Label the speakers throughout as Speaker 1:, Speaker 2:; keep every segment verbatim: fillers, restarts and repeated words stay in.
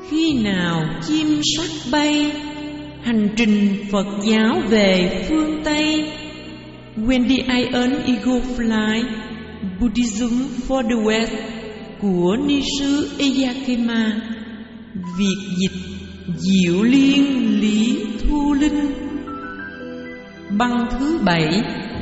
Speaker 1: Khi nào chim sắt bay, hành trình Phật giáo về phương Tây. When the Iron Eagle Fly, Buddhism for the West của Ni sư Eyakema. Việt dịch Diệu Liên Lý Thu Linh. Băng thứ bảy.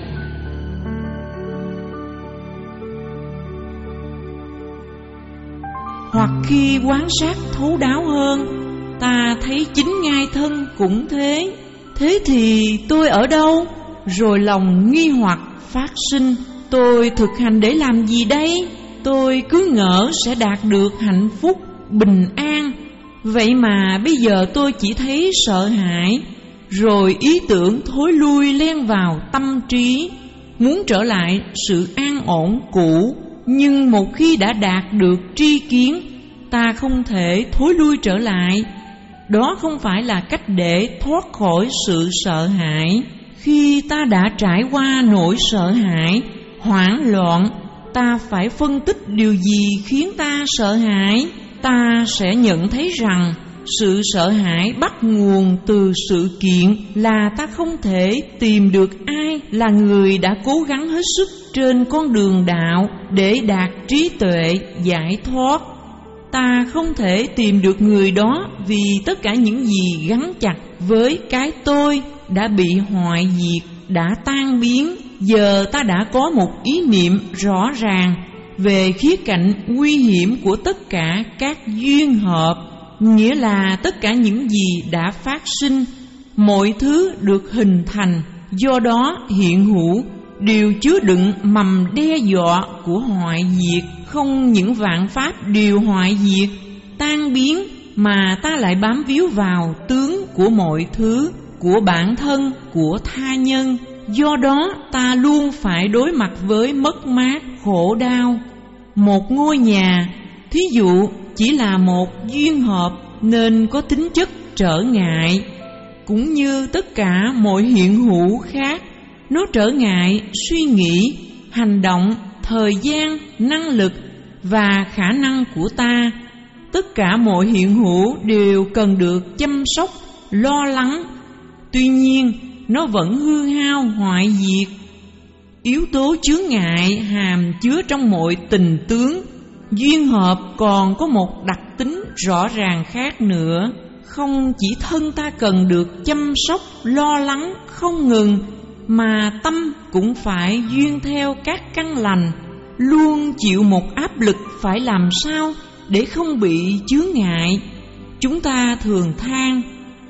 Speaker 1: Hoặc khi quan sát thấu đáo hơn, ta thấy chính ngai thân cũng thế. Thế thì tôi ở đâu? Rồi lòng nghi hoặc phát sinh. Tôi thực hành để làm gì đây? Tôi cứ ngỡ sẽ đạt được hạnh phúc, bình an. Vậy mà bây giờ tôi chỉ thấy sợ hãi. Rồi ý tưởng thối lui len vào tâm trí, muốn trở lại sự an ổn cũ. Nhưng một khi đã đạt được tri kiến, ta không thể thối lui trở lại. Đó không phải là cách để thoát khỏi sự sợ hãi. Khi ta đã trải qua nỗi sợ hãi, hoảng loạn, ta phải phân tích điều gì khiến ta sợ hãi. Ta sẽ nhận thấy rằng sự sợ hãi bắt nguồn từ sự kiện là ta không thể tìm được ai là người đã cố gắng hết sức trên con đường đạo để đạt trí tuệ giải thoát. Ta không thể tìm được người đó vì tất cả những gì gắn chặt với cái tôi đã bị hoại diệt, đã tan biến. Giờ ta đã có một ý niệm rõ ràng về khía cạnh nguy hiểm của tất cả các duyên hợp, nghĩa là tất cả những gì đã phát sinh, mọi thứ được hình thành, do đó hiện hữu, đều chứa đựng mầm đe dọa của hoại diệt. Không những vạn pháp đều hoại diệt, tan biến, mà ta lại bám víu vào tướng của mọi thứ, của bản thân, của tha nhân. Do đó ta luôn phải đối mặt với mất mát, khổ đau. Một ngôi nhà, thí dụ, chỉ là một duyên hợp nên có tính chất trở ngại. Cũng như tất cả mọi hiện hữu khác, nó trở ngại suy nghĩ, hành động, thời gian, năng lực và khả năng của ta. Tất cả mọi hiện hữu đều cần được chăm sóc, lo lắng. Tuy nhiên, nó vẫn hư hao hoại diệt. Yếu tố chướng ngại hàm chứa trong mọi tình tướng. Duyên hợp còn có một đặc tính rõ ràng khác nữa. Không chỉ thân ta cần được chăm sóc, lo lắng không ngừng, mà tâm cũng phải duyên theo các căn lành, luôn chịu một áp lực phải làm sao để không bị chướng ngại. Chúng ta thường than: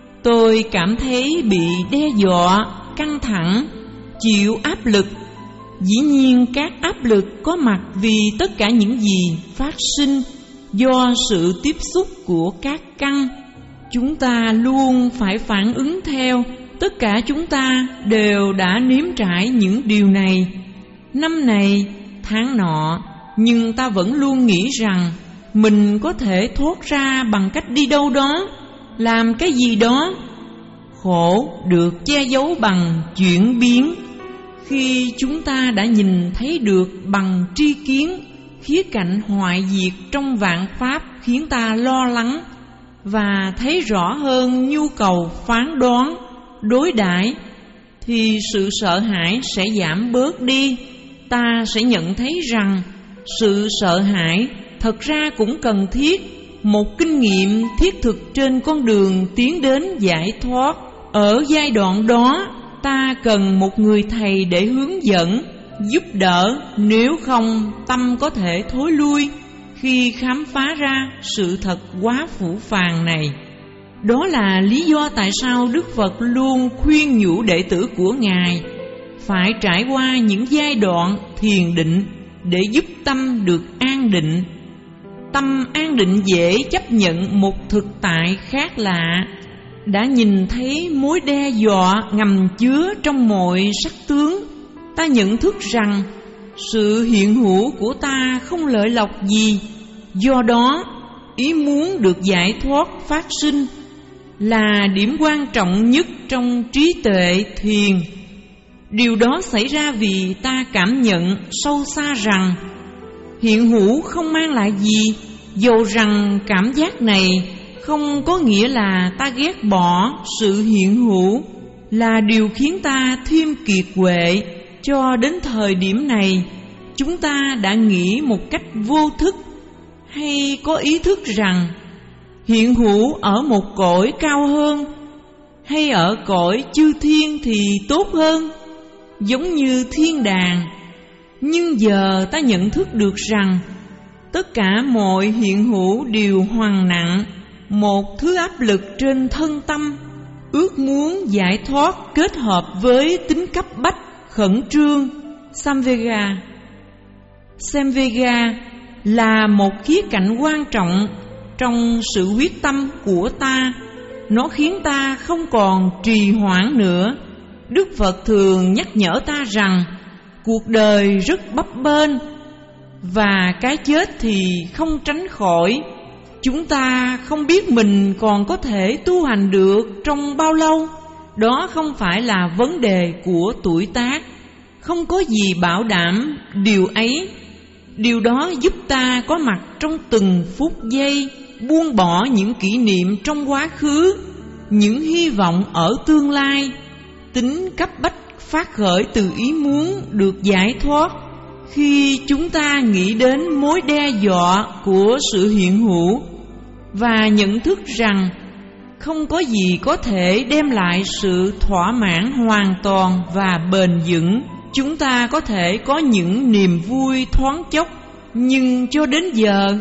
Speaker 1: tôi cảm thấy bị đe dọa, căng thẳng, chịu áp lực. Dĩ nhiên các áp lực có mặt vì tất cả những gì phát sinh do sự tiếp xúc của các căn. Chúng ta luôn phải phản ứng theo. Tất cả chúng ta đều đã nếm trải những điều này, năm này, tháng nọ. Nhưng ta vẫn luôn nghĩ rằng mình có thể thoát ra bằng cách đi đâu đó, làm cái gì đó. Khổ được che giấu bằng chuyển biến. Khi chúng ta đã nhìn thấy được bằng tri kiến khía cạnh hoại diệt trong vạn pháp khiến ta lo lắng, và thấy rõ hơn nhu cầu phán đoán, đối đãi, thì sự sợ hãi sẽ giảm bớt đi. Ta sẽ nhận thấy rằng sự sợ hãi thật ra cũng cần thiết, một kinh nghiệm thiết thực trên con đường tiến đến giải thoát. Ở giai đoạn đó, ta cần một người thầy để hướng dẫn, giúp đỡ, nếu không tâm có thể thối lui khi khám phá ra sự thật quá phũ phàng này. Đó là lý do tại sao Đức Phật luôn khuyên nhủ đệ tử của Ngài phải trải qua những giai đoạn thiền định để giúp tâm được an định. Tâm an định dễ chấp nhận một thực tại khác lạ, đã nhìn thấy mối đe dọa ngầm chứa trong mọi sắc tướng. Ta nhận thức rằng sự hiện hữu của ta không lợi lộc gì. Do đó, ý muốn được giải thoát phát sinh là điểm quan trọng nhất trong trí tuệ thiền. Điều đó xảy ra vì ta cảm nhận sâu xa rằng hiện hữu không mang lại gì, dầu rằng cảm giác này không có nghĩa là ta ghét bỏ sự hiện hữu, là điều khiến ta thêm kiệt quệ. Cho đến thời điểm này, chúng ta đã nghĩ một cách vô thức hay có ý thức rằng hiện hữu ở một cõi cao hơn hay ở cõi chư thiên thì tốt hơn, giống như thiên đàng. Nhưng giờ ta nhận thức được rằng tất cả mọi hiện hữu đều hoằng nặng một thứ áp lực trên thân tâm, ước muốn giải thoát kết hợp với tính cấp bách khẩn trương Samvega. Samvega là một khía cạnh quan trọng trong sự quyết tâm của ta. Nó khiến ta không còn trì hoãn nữa. Đức Phật thường nhắc nhở ta rằng cuộc đời rất bấp bênh và cái chết thì không tránh khỏi. Chúng ta không biết mình còn có thể tu hành được trong bao lâu. Đó không phải là vấn đề của tuổi tác. Không có gì bảo đảm điều ấy. Điều đó giúp ta có mặt trong từng phút giây, buông bỏ những kỷ niệm trong quá khứ, những hy vọng ở tương lai. Tính cấp bách phát khởi từ ý muốn được giải thoát. Khi chúng ta nghĩ đến mối đe dọa của sự hiện hữu và nhận thức rằng không có gì có thể đem lại sự thỏa mãn hoàn toàn và bền vững, chúng ta có thể có những niềm vui thoáng chốc. Nhưng cho đến giờ,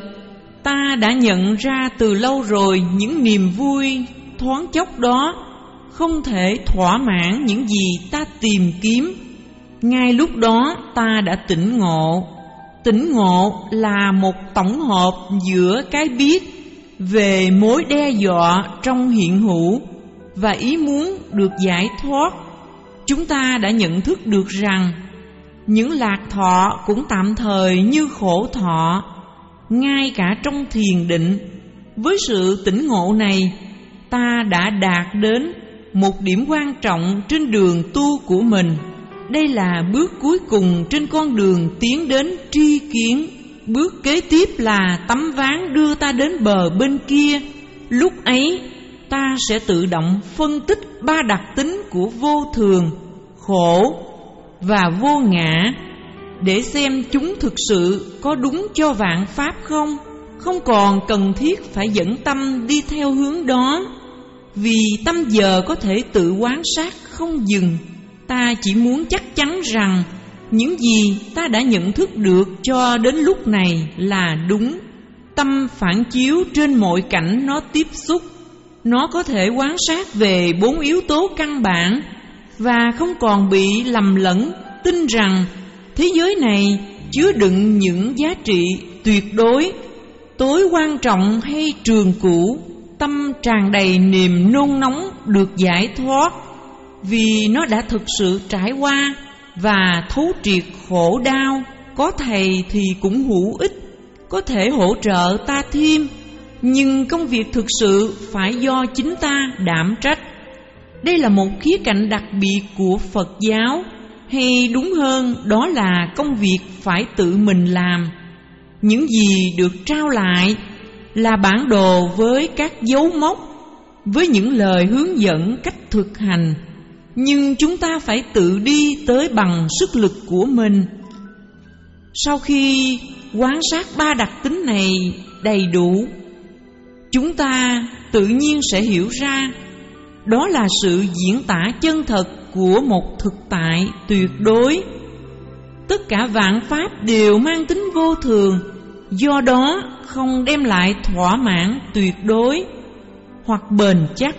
Speaker 1: ta đã nhận ra từ lâu rồi những niềm vui thoáng chốc đó không thể thỏa mãn những gì ta tìm kiếm. Ngay lúc đó ta đã tỉnh ngộ. Tỉnh ngộ là một tổng hợp giữa cái biết về mối đe dọa trong hiện hữu và ý muốn được giải thoát. Chúng ta đã nhận thức được rằng những lạc thọ cũng tạm thời như khổ thọ, ngay cả trong thiền định. Với sự tỉnh ngộ này, ta đã đạt đến một điểm quan trọng trên đường tu của mình. Đây là bước cuối cùng trên con đường tiến đến tri kiến. Bước kế tiếp là tấm ván đưa ta đến bờ bên kia. Lúc ấy ta sẽ tự động phân tích ba đặc tính của vô thường, khổ và vô ngã, để xem chúng thực sự có đúng cho vạn pháp không. Không còn cần thiết phải dẫn tâm đi theo hướng đó, vì tâm giờ có thể tự quan sát không dừng. Ta chỉ muốn chắc chắn rằng những gì ta đã nhận thức được cho đến lúc này là đúng. Tâm phản chiếu trên mọi cảnh nó tiếp xúc. Nó có thể quan sát về bốn yếu tố căn bản và không còn bị lầm lẫn, tin rằng thế giới này chứa đựng những giá trị tuyệt đối, tối quan trọng hay trường cửu. Tâm tràn đầy niềm nôn nóng được giải thoát, vì nó đã thực sự trải qua và thấu triệt khổ đau. Có thầy thì cũng hữu ích, có thể hỗ trợ ta thêm, nhưng công việc thực sự phải do chính ta đảm trách. Đây là một khía cạnh đặc biệt của Phật giáo, hay đúng hơn đó là công việc phải tự mình làm. Những gì được trao lại là bản đồ với các dấu mốc, với những lời hướng dẫn cách thực hành, nhưng chúng ta phải tự đi tới bằng sức lực của mình. Sau khi quan sát ba đặc tính này đầy đủ, chúng ta tự nhiên sẽ hiểu ra đó là sự diễn tả chân thật của một thực tại tuyệt đối. Tất cả vạn pháp đều mang tính vô thường, do đó không đem lại thỏa mãn tuyệt đối hoặc bền chắc.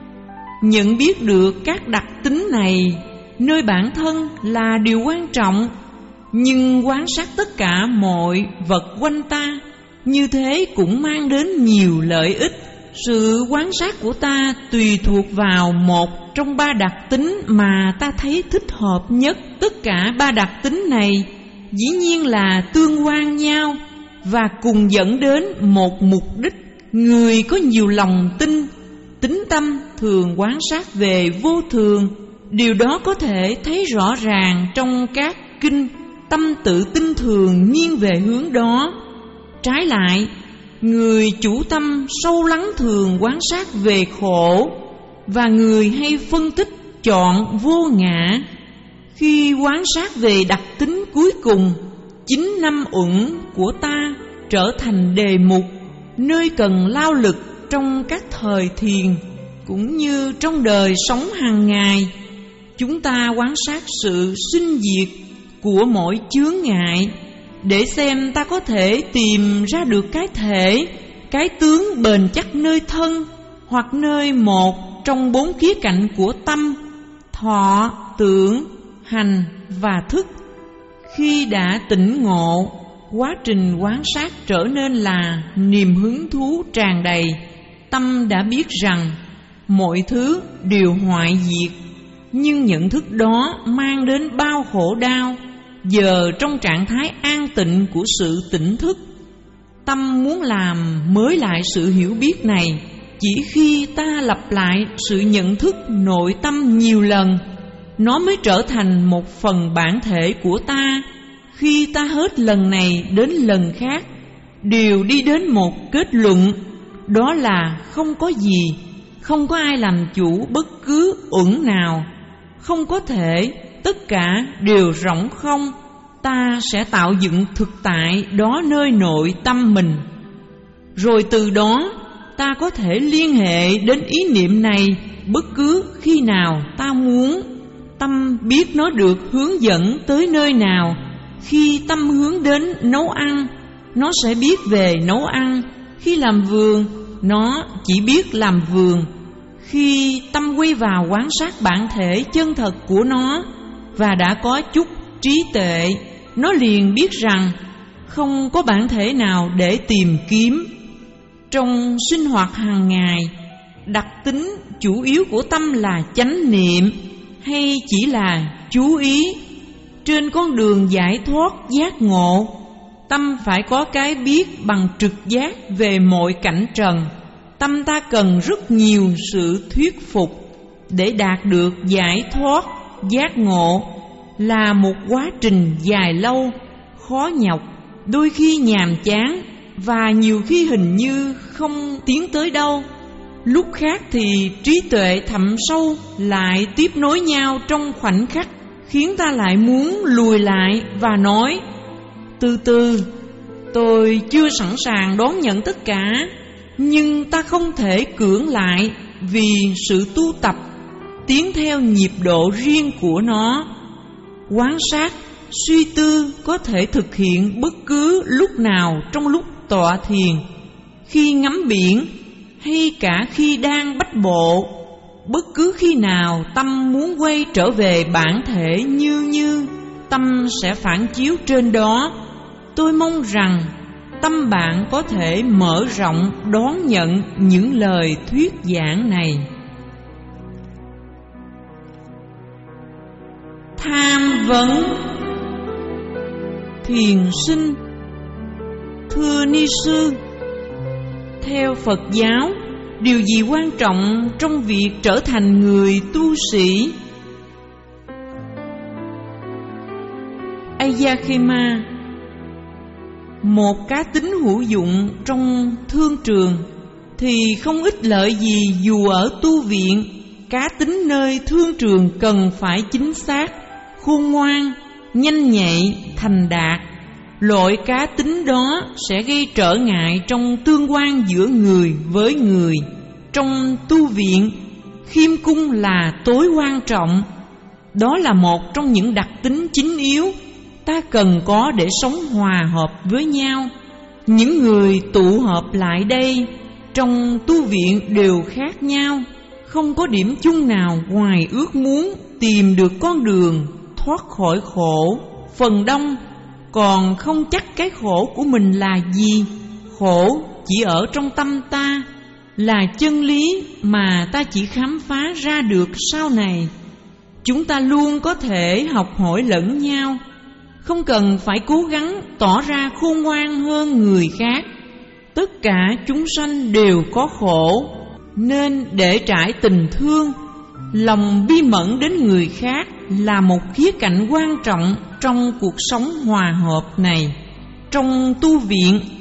Speaker 1: Nhận biết được các đặc tính này nơi bản thân là điều quan trọng, nhưng quan sát tất cả mọi vật quanh ta như thế cũng mang đến nhiều lợi ích. Sự quan sát của ta tùy thuộc vào một trong ba đặc tính mà ta thấy thích hợp nhất. Tất cả ba đặc tính này dĩ nhiên là tương quan nhau và cùng dẫn đến một mục đích. Người có nhiều lòng tin, tín tâm thường quan sát về vô thường. Điều đó có thể thấy rõ ràng trong các kinh. Tâm tự tin thường nghiêng về hướng đó. Trái lại, người chủ tâm sâu lắng thường quan sát về khổ, và người hay phân tích chọn vô ngã. Khi quan sát về đặc tính cuối cùng, chính năm uẩn của ta trở thành đề mục nơi cần lao lực trong các thời thiền cũng như trong đời sống hàng ngày. Chúng ta quan sát sự sinh diệt của mỗi chướng ngại để xem ta có thể tìm ra được cái thể, cái tướng bền chắc nơi thân hoặc nơi một trong bốn khía cạnh của tâm: thọ, tưởng, hành và thức. Khi đã tỉnh ngộ, quá trình quan sát trở nên là niềm hứng thú tràn đầy. Tâm đã biết rằng mọi thứ đều hoại diệt, nhưng nhận thức đó mang đến bao khổ đau. Giờ trong trạng thái an tịnh của sự tỉnh thức, tâm muốn làm mới lại sự hiểu biết này. Chỉ khi ta lặp lại sự nhận thức nội tâm nhiều lần, nó mới trở thành một phần bản thể của ta. Khi ta hết lần này đến lần khác đều đi đến một kết luận, đó là không có gì, không có ai làm chủ bất cứ uẩn nào, không có thể, tất cả đều rỗng không. Ta sẽ tạo dựng thực tại đó nơi nội tâm mình. Rồi từ đó ta có thể liên hệ đến ý niệm này bất cứ khi nào ta muốn. Tâm biết nó được hướng dẫn tới nơi nào. Khi tâm hướng đến nấu ăn, nó sẽ biết về nấu ăn. Khi làm vườn, nó chỉ biết làm vườn. Khi tâm quay vào quan sát bản thể chân thật của nó và đã có chút trí tuệ, nó liền biết rằng không có bản thể nào để tìm kiếm. Trong sinh hoạt hàng ngày, đặc tính chủ yếu của tâm là chánh niệm hay chỉ là chú ý? Trên con đường giải thoát giác ngộ, tâm phải có cái biết bằng trực giác về mọi cảnh trần. Tâm ta cần rất nhiều sự thuyết phục để đạt được giải thoát giác ngộ, là một quá trình dài lâu, khó nhọc, đôi khi nhàm chán và nhiều khi hình như không tiến tới đâu. Lúc khác thì trí tuệ thẳm sâu lại tiếp nối nhau trong khoảnh khắc, khiến ta lại muốn lùi lại và nói: từ từ, tôi chưa sẵn sàng đón nhận tất cả, nhưng ta không thể cưỡng lại, vì sự tu tập tiến theo nhịp độ riêng của nó. Quan sát, suy tư có thể thực hiện bất cứ lúc nào trong lúc tọa thiền, khi ngắm biển hay cả khi đang bách bộ. Bất cứ khi nào tâm muốn quay trở về bản thể như như, tâm sẽ phản chiếu trên đó. Tôi mong rằng tâm bạn có thể mở rộng đón nhận những lời thuyết giảng này. Tham vấn. Thiền sinh: thưa ni sư, theo Phật giáo, điều gì quan trọng trong việc trở thành người tu sĩ? Ayakema: một cá tính hữu dụng trong thương trường thì không ích lợi gì dù ở tu viện. Cá tính nơi thương trường cần phải chính xác, khôn ngoan, nhanh nhạy, thành đạt. Loại cá tính đó sẽ gây trở ngại trong tương quan giữa người với người. Trong tu viện, khiêm cung là tối quan trọng. Đó là một trong những đặc tính chính yếu ta cần có để sống hòa hợp với nhau. Những người tụ họp lại đây trong tu viện đều khác nhau, không có điểm chung nào ngoài ước muốn tìm được con đường thoát khỏi khổ. Phần đông còn không chắc cái khổ của mình là gì. Khổ chỉ ở trong tâm ta, là chân lý mà ta chỉ khám phá ra được sau này. Chúng ta luôn có thể học hỏi lẫn nhau, không cần phải cố gắng tỏ ra khôn ngoan hơn người khác. Tất cả chúng sanh đều có khổ, nên để trải tình thương, lòng bi mẫn đến người khác là một khía cạnh quan trọng trong cuộc sống hòa hợp này. Trong tu viện,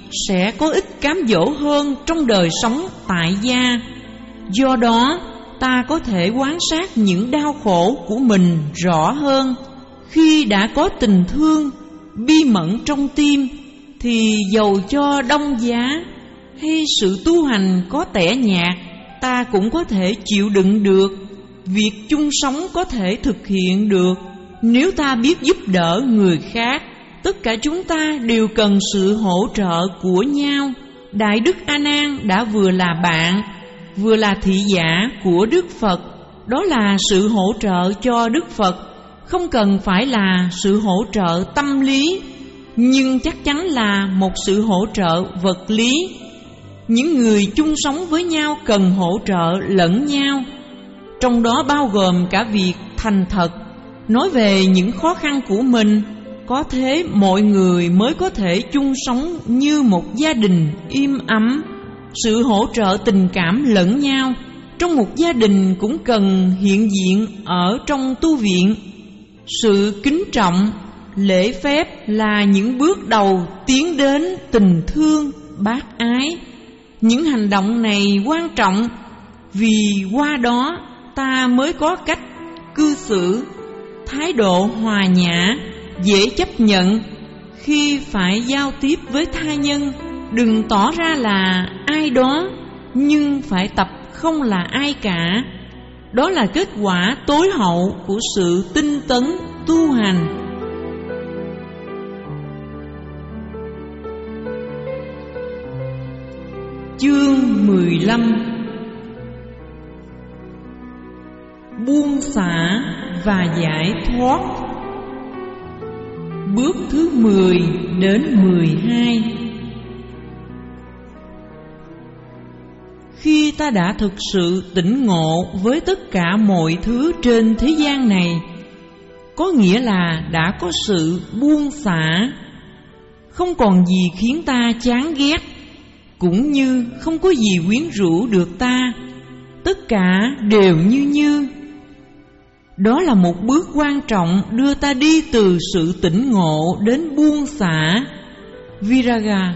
Speaker 1: sẽ có ít cám dỗ hơn trong đời sống tại gia. Do đó, ta có thể quan sát những đau khổ của mình rõ hơn. Khi đã có tình thương bi mẫn trong tim, thì dầu cho đông giá hay sự tu hành có tẻ nhạt, ta cũng có thể chịu đựng được. Việc chung sống có thể thực hiện được nếu ta biết giúp đỡ người khác. Tất cả chúng ta đều cần sự hỗ trợ của nhau. Đại Đức A Nan đã vừa là bạn, vừa là thị giả của Đức Phật. Đó là sự hỗ trợ cho Đức Phật, không cần phải là sự hỗ trợ tâm lý, nhưng chắc chắn là một sự hỗ trợ vật lý. Những người chung sống với nhau cần hỗ trợ lẫn nhau, trong đó bao gồm cả việc thành thật nói về những khó khăn của mình. Có thế mọi người mới có thể chung sống như một gia đình im ấm. Sự hỗ trợ tình cảm lẫn nhau trong một gia đình cũng cần hiện diện ở trong tu viện. Sự kính trọng, lễ phép là những bước đầu tiến đến tình thương, bác ái. Những hành động này quan trọng vì qua đó ta mới có cách cư xử, thái độ hòa nhã, dễ chấp nhận. Khi phải giao tiếp với tha nhân, đừng tỏ ra là ai đó, nhưng phải tập không là ai cả. Đó là kết quả tối hậu của sự tinh tấn tu hành. Chương mười lăm. Buông xả và giải thoát. Bước thứ mười đến mười hai. Khi ta đã thực sự tỉnh ngộ với tất cả mọi thứ trên thế gian này, có nghĩa là đã có sự buông xả. Không còn gì khiến ta chán ghét, cũng như không có gì quyến rũ được ta. Tất cả đều như như. Đó là một bước quan trọng đưa ta đi từ sự tỉnh ngộ đến buông xả. Viraga.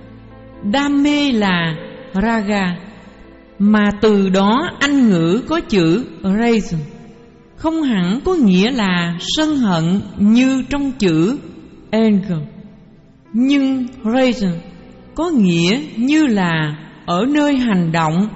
Speaker 1: Đam mê là raga, mà từ đó Anh ngữ có chữ rage, không hẳn có nghĩa là sân hận như trong chữ anger, nhưng rage có nghĩa như là ở nơi hành động.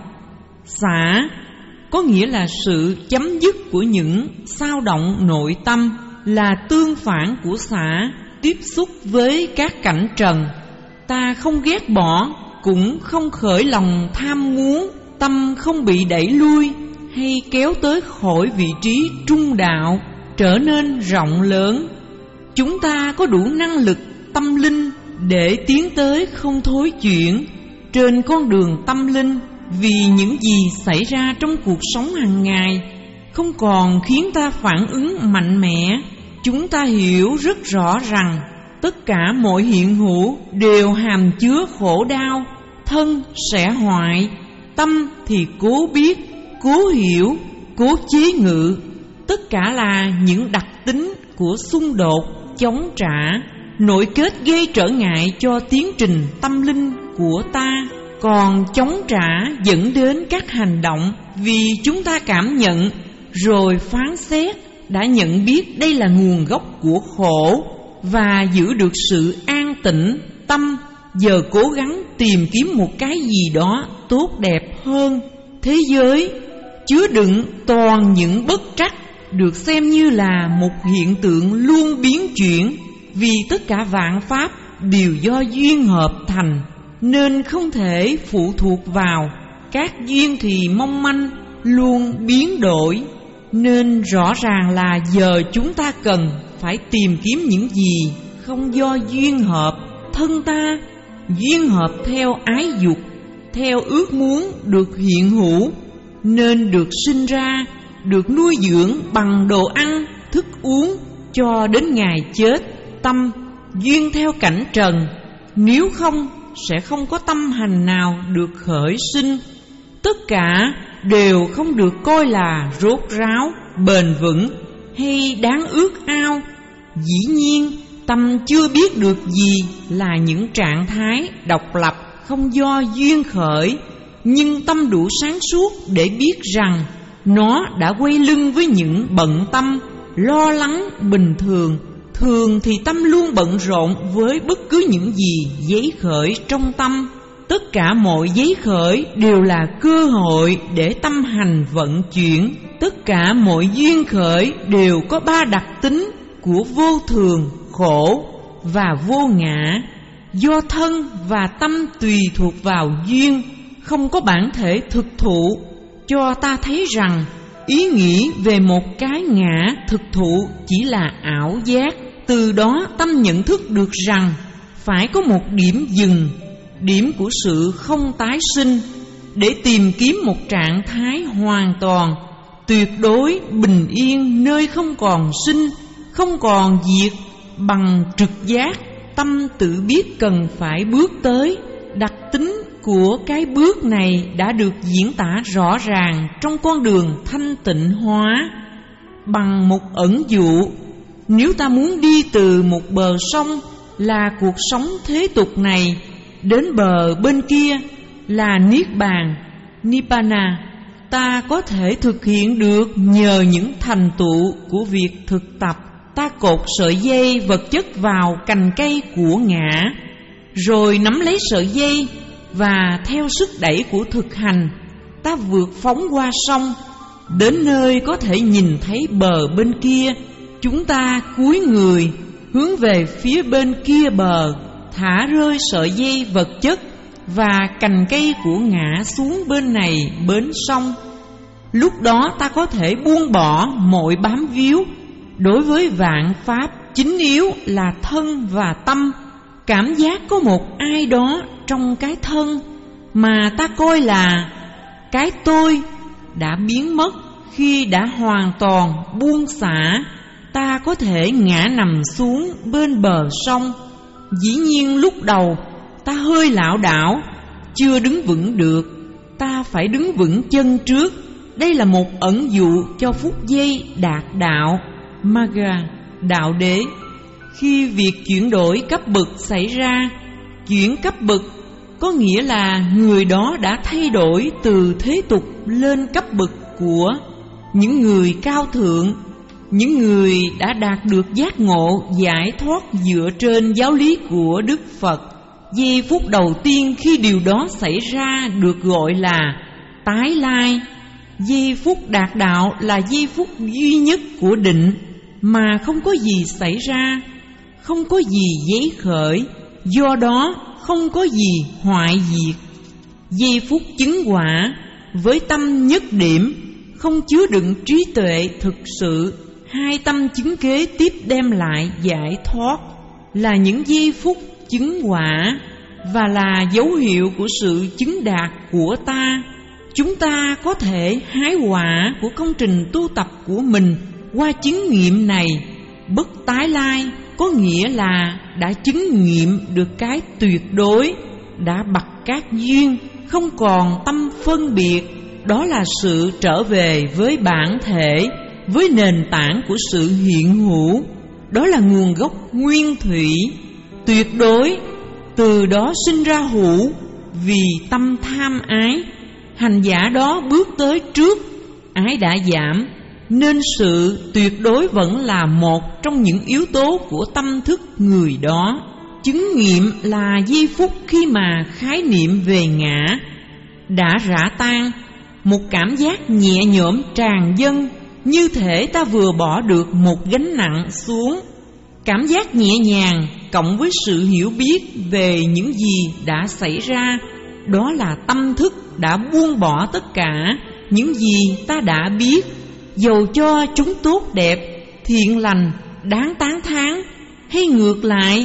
Speaker 1: Xả có nghĩa là sự chấm dứt của những xao động nội tâm, là tương phản của xả, tiếp xúc với các cảnh trần. Ta không ghét bỏ, cũng không khởi lòng tham muốn. Tâm không bị đẩy lui hay kéo tới khỏi vị trí trung đạo, trở nên rộng lớn. Chúng ta có đủ năng lực tâm linh để tiến tới không thối chuyển trên con đường tâm linh, vì những gì xảy ra trong cuộc sống hàng ngày không còn khiến ta phản ứng mạnh mẽ. Chúng ta hiểu rất rõ rằng tất cả mọi hiện hữu đều hàm chứa khổ đau. Thân sẽ hoại, tâm thì cố biết, cố hiểu, cố chế ngự. Tất cả là những đặc tính của xung đột, chống trả, nội kết gây trở ngại cho tiến trình tâm linh của ta. Còn chống trả dẫn đến các hành động vì chúng ta cảm nhận rồi phán xét, đã nhận biết đây là nguồn gốc của khổ và giữ được sự an tĩnh. Tâm giờ cố gắng tìm kiếm một cái gì đó tốt đẹp hơn. Thế giới chứa đựng toàn những bất trắc, được xem như là một hiện tượng luôn biến chuyển, vì tất cả vạn pháp đều do duyên hợp thành, nên không thể phụ thuộc vào. Các duyên thì mong manh, luôn biến đổi, nên rõ ràng là giờ chúng ta cần phải tìm kiếm những gì không do duyên hợp. Thân ta duyên hợp theo ái dục, theo ước muốn được hiện hữu, nên được sinh ra, được nuôi dưỡng bằng đồ ăn, thức uống cho đến ngày chết. Tâm duyên theo cảnh trần, nếu không sẽ không có tâm hành nào được khởi sinh. Tất cả đều không được coi là rốt ráo, bền vững hay đáng ước ao. Dĩ nhiên tâm chưa biết được gì là những trạng thái độc lập không do duyên khởi, nhưng tâm đủ sáng suốt để biết rằng nó đã quay lưng với những bận tâm, lo lắng bình thường. Thường thì tâm luôn bận rộn với bất cứ những gì giấy khởi trong tâm. Tất cả mọi giấy khởi đều là cơ hội để tâm hành vận chuyển. Tất cả mọi duyên khởi đều có ba đặc tính của vô thường, khổ và vô ngã. Do thân và tâm tùy thuộc vào duyên, không có bản thể thực thụ, cho ta thấy rằng ý nghĩ về một cái ngã thực thụ chỉ là ảo giác. Từ đó tâm nhận thức được rằng phải có một điểm dừng, điểm của sự không tái sinh, để tìm kiếm một trạng thái hoàn toàn, tuyệt đối bình yên, nơi không còn sinh, không còn diệt. Bằng trực giác, tâm tự biết cần phải bước tới. Đặc tính của cái bước này đã được diễn tả rõ ràng trong con đường thanh tịnh hóa. Bằng một ẩn dụ, nếu ta muốn đi từ một bờ sông là cuộc sống thế tục này đến bờ bên kia là Niết Bàn, Nibbana, ta có thể thực hiện được nhờ những thành tựu của việc thực tập. Ta cột sợi dây vật chất vào cành cây của ngã, rồi nắm lấy sợi dây, và theo sức đẩy của thực hành, ta vượt phóng qua sông, đến nơi có thể nhìn thấy bờ bên kia. Chúng ta cúi người hướng về phía bên kia bờ, thả rơi sợi dây vật chất và cành cây của ngã xuống bên này bến sông. Lúc đó ta có thể buông bỏ mọi bám víu. Đối với vạn pháp, chính yếu là thân và tâm. Cảm giác có một ai đó trong cái thân mà ta coi là cái tôi đã biến mất. Khi đã hoàn toàn buông xả, ta có thể ngã nằm xuống bên bờ sông. Dĩ nhiên lúc đầu ta hơi lảo đảo, chưa đứng vững được. Ta phải đứng vững chân trước. Đây là một ẩn dụ cho phút giây đạt đạo Magga, đạo đế. Khi việc chuyển đổi cấp bậc xảy ra, chuyển cấp bậc có nghĩa là người đó đã thay đổi từ thế tục lên cấp bậc của những người cao thượng, những người đã đạt được giác ngộ giải thoát dựa trên giáo lý của Đức Phật. Giây phút đầu tiên khi điều đó xảy ra được gọi là tái lai. Giây phút đạt đạo là giây phút duy nhất của định, mà không có gì xảy ra, không có gì giấy khởi, do đó không có gì hoại diệt. Giây phút chứng quả với tâm nhất điểm, không chứa đựng trí tuệ thực sự, hai tâm chứng kế tiếp đem lại giải thoát, là những giây phút chứng quả và là dấu hiệu của sự chứng đạt của ta. Chúng ta có thể hái quả của công trình tu tập của mình qua chứng nghiệm này. Bất tái lai có nghĩa là đã chứng nghiệm được cái tuyệt đối, đã bặt các duyên, không còn tâm phân biệt. Đó là sự trở về với bản thể, với nền tảng của sự hiện hữu. Đó là nguồn gốc nguyên thủy, tuyệt đối. Từ đó sinh ra hữu, vì tâm tham ái. Hành giả đó bước tới trước, ái đã giảm, nên sự tuyệt đối vẫn là một trong những yếu tố của tâm thức người đó. Chứng nghiệm là giây phút khi mà khái niệm về ngã đã rã tan, một cảm giác nhẹ nhõm tràn dâng, như thể ta vừa bỏ được một gánh nặng xuống. Cảm giác nhẹ nhàng cộng với sự hiểu biết về những gì đã xảy ra, đó là tâm thức đã buông bỏ tất cả những gì ta đã biết, dầu cho chúng tốt đẹp, thiện lành, đáng tán thán hay ngược lại.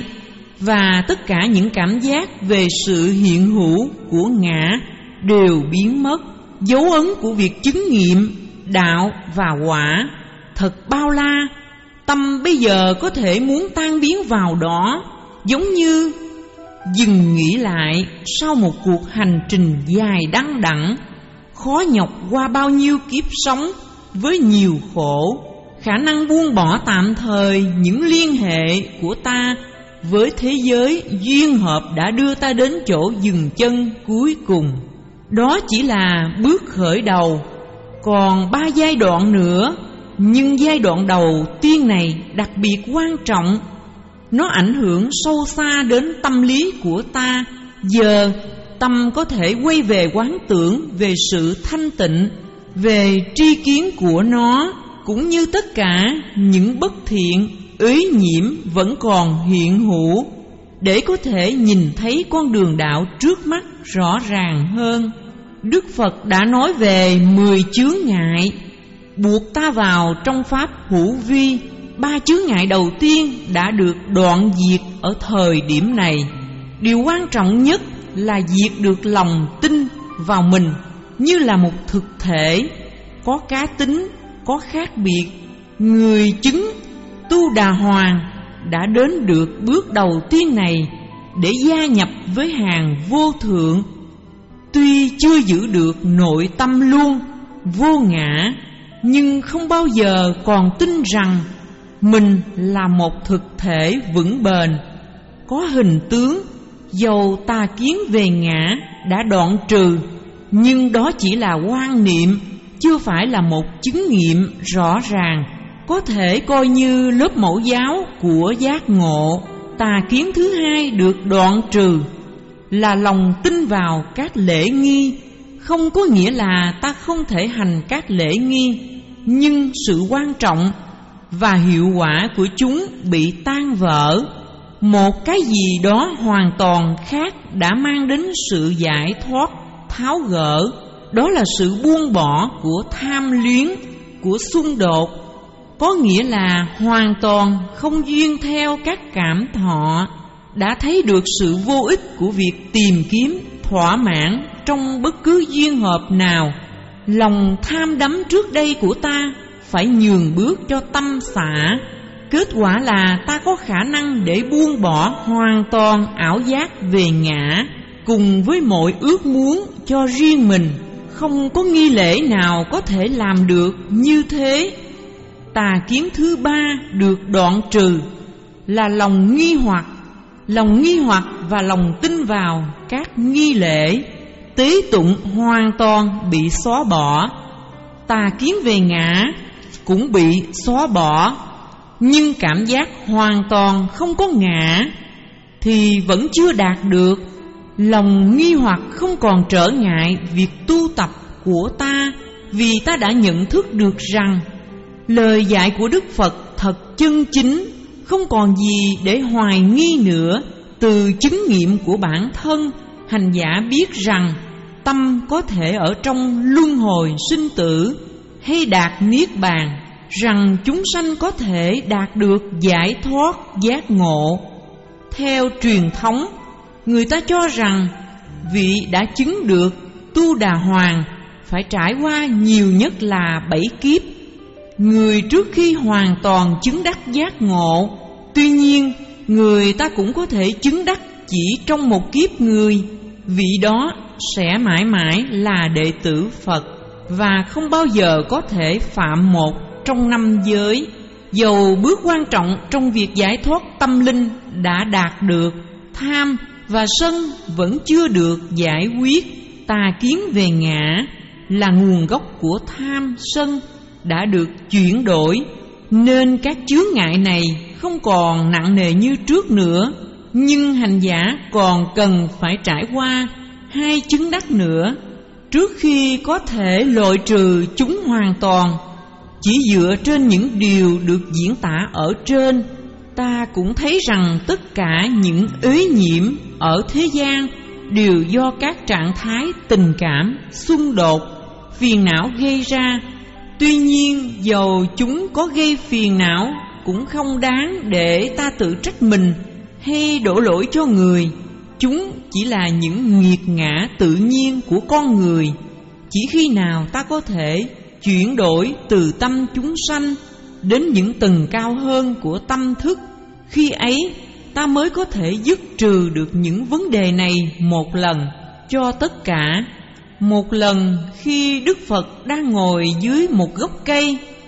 Speaker 1: Và tất cả những cảm giác về sự hiện hữu của ngã đều biến mất. Dấu ấn của việc chứng nghiệm đạo và quả thật bao la. Tâm bây giờ có thể muốn tan biến vào đó, giống như dừng nghĩ lại sau một cuộc hành trình dài đăng đẵng, khó nhọc qua bao nhiêu kiếp sống với nhiều khổ. khả năng buông bỏ tạm thời những liên hệ của ta với thế giới duyên hợp đã đưa ta đến chỗ dừng chân cuối cùng. Đó chỉ là bước khởi đầu, còn ba giai đoạn nữa, nhưng giai đoạn đầu tiên này đặc biệt quan trọng. Nó ảnh hưởng sâu xa đến tâm lý của ta. Giờ tâm có thể quay về quán tưởng về sự thanh tịnh, về tri kiến của nó, cũng như tất cả những bất thiện, uế nhiễm vẫn còn hiện hữu, để có thể nhìn thấy con đường đạo trước mắt rõ ràng hơn. Đức Phật đã nói về mười chướng ngại buộc ta vào trong pháp hữu vi. Ba chướng ngại đầu tiên đã được đoạn diệt ở thời điểm này. Điều quan trọng nhất là diệt được lòng tin vào mình như là một thực thể, có cá tính, có khác biệt. Người chứng Tu Đà Hoàng đã đến được bước đầu tiên này để gia nhập với hàng vô thượng. Tuy chưa giữ được nội tâm luôn vô ngã, nhưng không bao giờ còn tin rằng mình là một thực thể vững bền, có hình tướng. Dầu tà kiến về ngã đã đoạn trừ, nhưng đó chỉ là quan niệm, chưa phải là một chứng nghiệm rõ ràng, có thể coi như lớp mẫu giáo của giác ngộ. Tà kiến thứ hai được đoạn trừ là lòng tin vào các lễ nghi. Không có nghĩa là ta không thể hành các lễ nghi, nhưng sự quan trọng và hiệu quả của chúng bị tan vỡ. Một cái gì đó hoàn toàn khác đã mang đến sự giải thoát, tháo gỡ. Đó là sự buông bỏ của tham luyến, của xung đột. Có nghĩa là hoàn toàn không duyên theo các cảm thọ, đã thấy được sự vô ích của việc tìm kiếm thỏa mãn trong bất cứ duyên hợp nào. Lòng tham đắm trước đây của ta phải nhường bước cho tâm xả. Kết quả là ta có khả năng để buông bỏ hoàn toàn ảo giác về ngã, cùng với mọi ước muốn cho riêng mình. Không có nghi lễ nào có thể làm được như thế. Tà kiến thứ ba được đoạn trừ là lòng nghi hoặc. Lòng nghi hoặc và lòng tin vào các nghi lễ tế tụng hoàn toàn bị xóa bỏ. Tà kiến về ngã cũng bị xóa bỏ, nhưng cảm giác hoàn toàn không có ngã thì vẫn chưa đạt được. Lòng nghi hoặc không còn trở ngại việc tu tập của ta, vì ta đã nhận thức được rằng lời dạy của Đức Phật thật chân chính, không còn gì để hoài nghi nữa. Từ chứng nghiệm của bản thân, hành giả biết rằng tâm có thể ở trong luân hồi sinh tử hay đạt niết bàn, rằng chúng sanh có thể đạt được giải thoát giác ngộ. Theo truyền thống, người ta cho rằng vị đã chứng được Tu Đà Hoàng phải trải qua nhiều nhất là bảy kiếp. Người trước khi hoàn toàn chứng đắc giác ngộ. Tuy nhiên, người ta cũng có thể chứng đắc chỉ trong một kiếp người. Vị đó sẽ mãi mãi là đệ tử Phật và không bao giờ có thể phạm một trong năm giới. Dầu bước quan trọng trong việc giải thoát tâm linh đã đạt được, tham và sân vẫn chưa được giải quyết. Tà kiến về ngã là nguồn gốc của tham sân đã được chuyển đổi, nên các chướng ngại này không còn nặng nề như trước nữa. Nhưng hành giả còn cần phải trải qua hai chứng đắc nữa trước khi có thể loại trừ chúng hoàn toàn. Chỉ dựa trên những điều được diễn tả ở trên, ta cũng thấy rằng tất cả những uế nhiễm ở thế gian đều do các trạng thái tình cảm xung đột, phiền não gây ra. Tuy nhiên, dầu chúng có gây phiền não cũng không đáng để ta tự trách mình hay đổ lỗi cho người. Chúng chỉ là những nghiệt ngã tự nhiên của con người. Chỉ khi nào ta có thể chuyển đổi từ tâm chúng sanh đến những tầng cao hơn của tâm thức, khi ấy ta mới có thể dứt trừ được những vấn đề này một lần cho tất cả. Một lần khi Đức Phật đang ngồi dưới một gốc cây,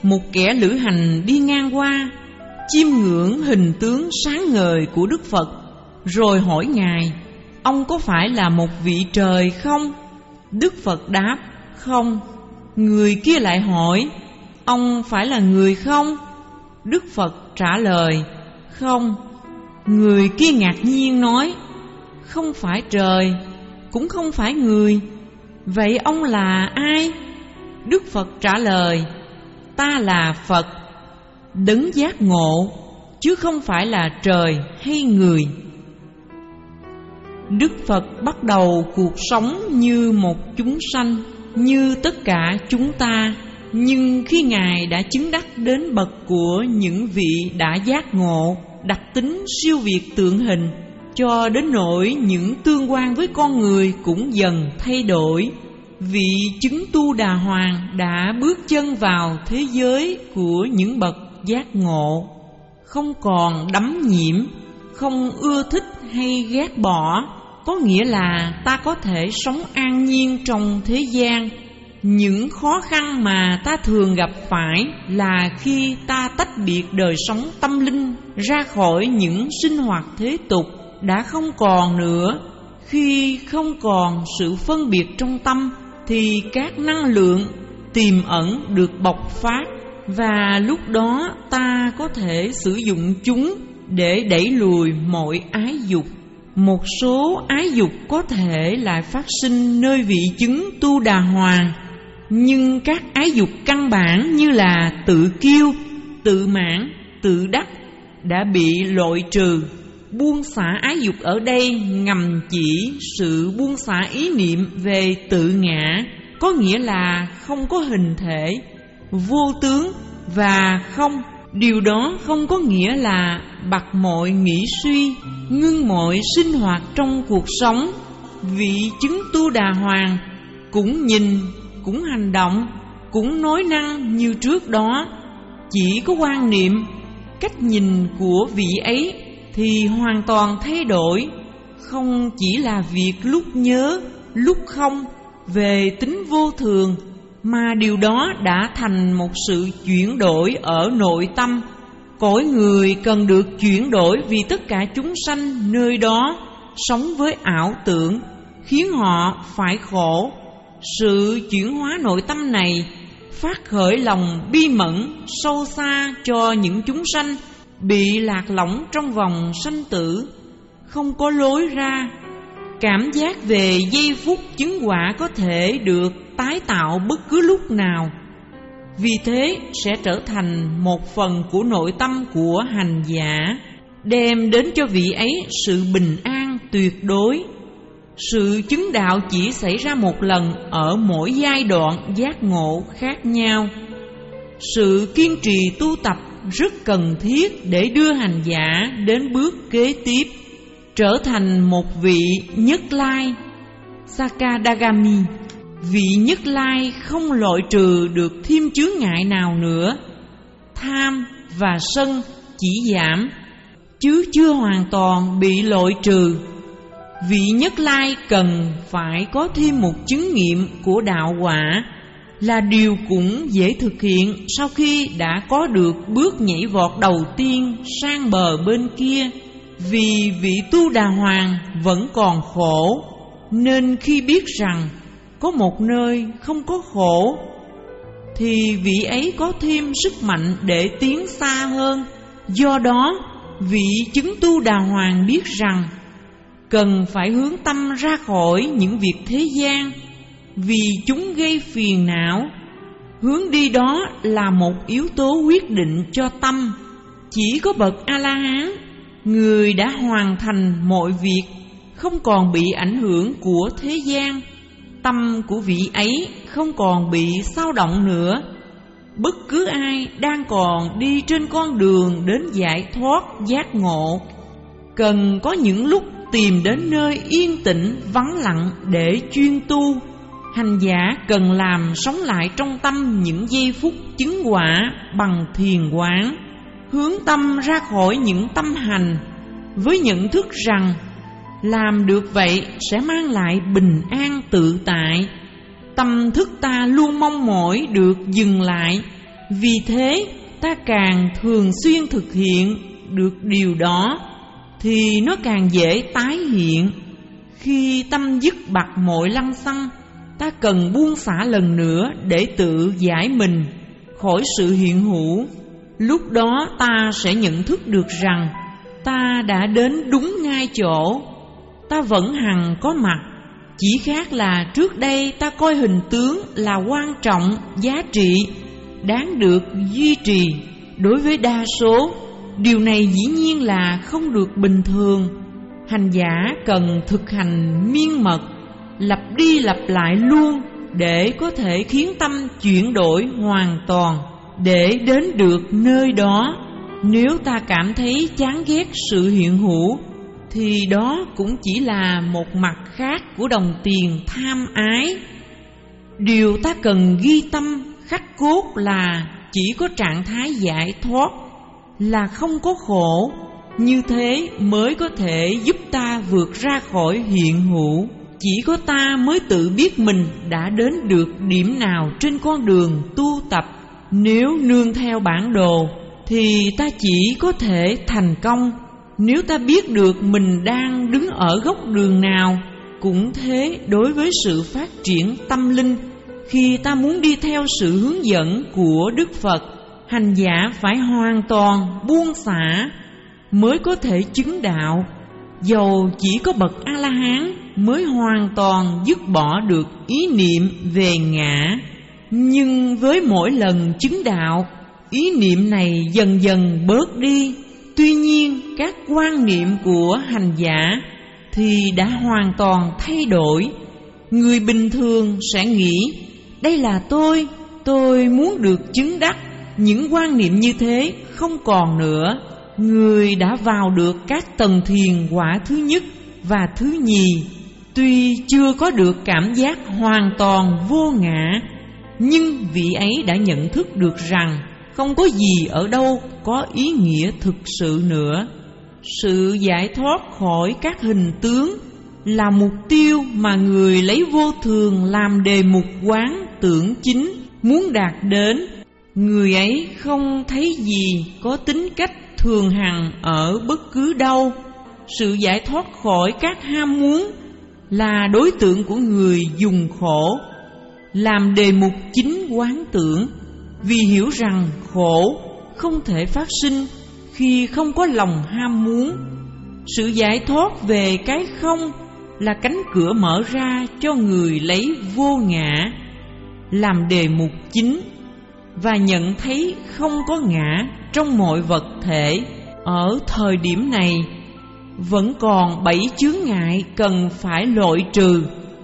Speaker 1: một kẻ lữ hành đi ngang qua, chiêm ngưỡng hình tướng sáng ngời của Đức Phật, rồi hỏi Ngài: ông có phải là một vị trời không? Đức Phật đáp: không. Người kia lại hỏi: ông phải là người không? Đức Phật trả lời: không. Người kia ngạc nhiên nói: không phải trời, cũng không phải người, vậy ông là ai? Đức Phật trả lời: ta là Phật, đấng giác ngộ, chứ không phải là trời hay người. Đức Phật bắt đầu cuộc sống như một chúng sanh, như tất cả chúng ta. Nhưng khi Ngài đã chứng đắc đến bậc của những vị đã giác ngộ, đặc tính siêu việt tượng hình, cho đến nỗi những tương quan với con người cũng dần thay đổi, vị chứng tu đà hoàng đã bước chân vào thế giới của những bậc giác ngộ, không còn đắm nhiễm, không ưa thích hay ghét bỏ. Có nghĩa là ta có thể sống an nhiên trong thế gian. Những khó khăn mà ta thường gặp phải là khi ta tách biệt đời sống tâm linh ra khỏi những sinh hoạt thế tục đã không còn nữa. Khi không còn sự phân biệt trong tâm thì các năng lượng tiềm ẩn được bộc phát, và lúc đó ta có thể sử dụng chúng để đẩy lùi mọi ái dục. Một số ái dục có thể lại phát sinh nơi vị chứng tu đà hoàng, nhưng các ái dục căn bản như là tự kiêu, tự mãn, tự đắc đã bị loại trừ. Buông xả ái dục ở đây ngầm chỉ sự buông xả ý niệm về tự ngã, có nghĩa là không có hình thể, vô tướng và không. Điều đó không có nghĩa là bặt mọi nghĩ suy, ngưng mọi sinh hoạt trong cuộc sống. Vị chứng tu đà hoàng cũng nhìn, cũng hành động, cũng nói năng như trước đó. Chỉ có quan niệm, cách nhìn của vị ấy thì hoàn toàn thay đổi. Không chỉ là việc lúc nhớ, lúc không về tính vô thường, mà điều đó đã thành một sự chuyển đổi ở nội tâm. Cõi người cần được chuyển đổi vì tất cả chúng sanh nơi đó sống với ảo tưởng, khiến họ phải khổ. Sự chuyển hóa nội tâm này phát khởi lòng bi mẫn sâu xa cho những chúng sanh bị lạc lõng trong vòng sanh tử, không có lối ra. Cảm giác về giây phút chứng quả có thể được tái tạo bất cứ lúc nào. Vì thế sẽ trở thành một phần của nội tâm của hành giả, đem đến cho vị ấy sự bình an tuyệt đối. Sự chứng đạo chỉ xảy ra một lần ở mỗi giai đoạn giác ngộ khác nhau. Sự kiên trì tu tập rất cần thiết để đưa hành giả đến bước kế tiếp, trở thành một vị Nhất Lai, Sakadagami. Vị Nhất Lai không loại trừ được thêm chướng ngại nào nữa. Tham và sân chỉ giảm, chứ chưa hoàn toàn bị loại trừ. Vị Nhất Lai cần phải có thêm một chứng nghiệm của đạo quả, là điều cũng dễ thực hiện sau khi đã có được bước nhảy vọt đầu tiên sang bờ bên kia. Vì vị tu đà hoàng vẫn còn khổ, nên khi biết rằng có một nơi không có khổ, thì vị ấy có thêm sức mạnh để tiến xa hơn. Do đó, vị chứng tu đà hoàng biết rằng cần phải hướng tâm ra khỏi những việc thế gian, vì chúng gây phiền não. Hướng đi đó là một yếu tố quyết định cho tâm. Chỉ có bậc A-la-hán, người đã hoàn thành mọi việc, không còn bị ảnh hưởng của thế gian. Tâm của vị ấy không còn bị xao động nữa. Bất cứ ai đang còn đi trên con đường đến giải thoát giác ngộ, cần có những lúc tìm đến nơi yên tĩnh vắng lặng để chuyên tu. Hành giả cần làm sống lại trong tâm những giây phút chứng quả bằng thiền quán, hướng tâm ra khỏi những tâm hành, với nhận thức rằng làm được vậy sẽ mang lại bình an tự tại. Tâm thức ta luôn mong mỏi được dừng lại, Vì thế ta càng thường xuyên thực hiện được điều đó thì nó càng dễ tái hiện. Khi tâm dứt bặt mọi lăng xăng, ta cần buông xả lần nữa để tự giải mình khỏi sự hiện hữu. Lúc đó ta sẽ nhận thức được rằng ta đã đến đúng ngay chỗ. Ta vẫn hằng có mặt, chỉ khác là trước đây ta coi hình tướng là quan trọng, giá trị, đáng được duy trì. Đối với đa số, điều này dĩ nhiên là không được bình thường. Hành giả cần thực hành miên mật, lặp đi lặp lại luôn để có thể khiến tâm chuyển đổi hoàn toàn để đến được nơi đó. Nếu ta cảm thấy chán ghét sự hiện hữu thì đó cũng chỉ là một mặt khác của đồng tiền tham ái. Điều ta cần ghi tâm khắc cốt là chỉ có trạng thái giải thoát, là không có khổ. Như thế mới có thể giúp ta vượt ra khỏi hiện hữu. Chỉ có ta mới tự biết mình đã đến được điểm nào trên con đường tu tập. Nếu nương theo bản đồ thì ta chỉ có thể thành công. Nếu ta biết được mình đang đứng ở góc đường nào, cũng thế đối với sự phát triển tâm linh. Khi ta muốn đi theo sự hướng dẫn của Đức Phật, hành giả phải hoàn toàn buông xả mới có thể chứng đạo. Dầu chỉ có bậc A-la-hán mới hoàn toàn dứt bỏ được ý niệm về ngã, nhưng với mỗi lần chứng đạo, ý niệm này dần dần bớt đi. Tuy nhiên các quan niệm của hành giả thì đã hoàn toàn thay đổi. Người bình thường sẽ nghĩ đây là tôi, tôi muốn được chứng đắc. Những quan niệm như thế không còn nữa. Người đã vào được các tầng thiền quả thứ nhất và thứ nhì, tuy chưa có được cảm giác hoàn toàn vô ngã, nhưng vị ấy đã nhận thức được rằng không có gì ở đâu có ý nghĩa thực sự nữa. Sự giải thoát khỏi các hình tướng là mục tiêu mà người lấy vô thường làm đề mục quán tưởng chính muốn đạt đến. Người ấy không thấy gì có tính cách thường hằng ở bất cứ đâu. Sự giải thoát khỏi các ham muốn là đối tượng của người dùng khổ làm đề mục chính quán tưởng, vì hiểu rằng khổ không thể phát sinh khi không có lòng ham muốn. Sự giải thoát về cái không là cánh cửa mở ra cho người lấy vô ngã làm đề mục chính và nhận thấy không có ngã trong mọi vật thể. Ở thời điểm này vẫn còn bảy chướng ngại cần phải loại trừ.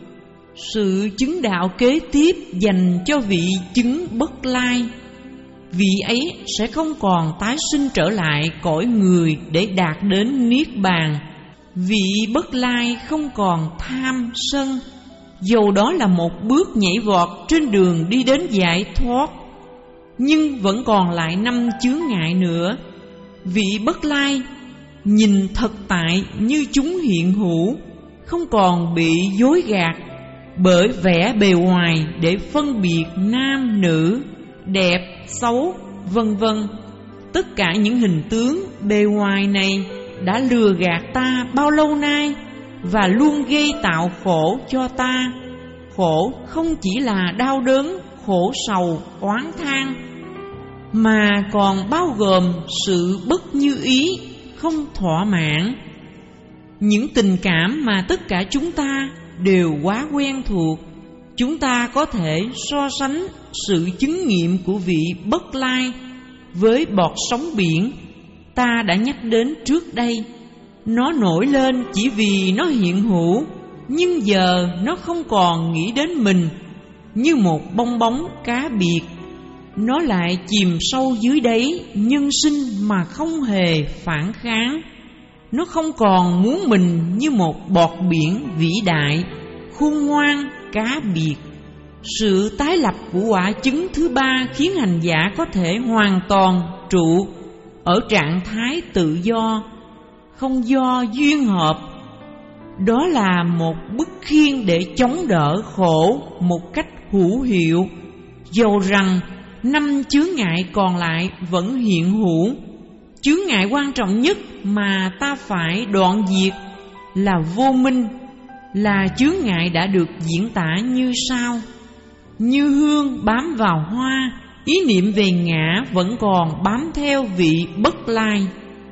Speaker 1: Sự chứng đạo kế tiếp dành cho vị chứng Bất Lai. Vị ấy sẽ không còn tái sinh trở lại cõi người để đạt đến Niết Bàn. Vị Bất Lai không còn tham sân, dầu đó là một bước nhảy vọt trên đường đi đến giải thoát. Nhưng vẫn còn lại năm chướng ngại nữa. Vị Bất Lai nhìn thực tại như chúng hiện hữu, không còn bị dối gạt bởi vẻ bề ngoài để phân biệt nam nữ, đẹp, xấu, vân vân. Tất cả những hình tướng bề ngoài này đã lừa gạt ta bao lâu nay và luôn gây tạo khổ cho ta. Khổ không chỉ là đau đớn, khổ sầu, oán than, mà còn bao gồm sự bất như ý, không thỏa mãn. Những tình cảm mà tất cả chúng ta đều quá quen thuộc. Chúng ta có thể so sánh sự chứng nghiệm của vị Bất Lai với bọt sóng biển ta đã nhắc đến trước đây. Nó nổi lên chỉ vì nó hiện hữu, nhưng giờ nó không còn nghĩ đến mình như một bong bóng cá biệt. Nó lại chìm sâu dưới đáy nhân sinh mà không hề phản kháng. Nó không còn muốn mình như một bọt biển vĩ đại, khôn ngoan, cá biệt. Sự tái lập của quả chứng thứ ba khiến hành giả có thể hoàn toàn trụ ở trạng thái tự do, không do duyên hợp. Đó là một bức khiên để chống đỡ khổ một cách hữu hiệu. Dầu rằng năm chướng ngại còn lại vẫn hiện hữu. Chướng ngại quan trọng nhất mà ta phải đoạn diệt là vô minh, là chướng ngại đã được diễn tả như sau: như hương bám vào hoa, ý niệm về ngã vẫn còn bám theo vị bất lai.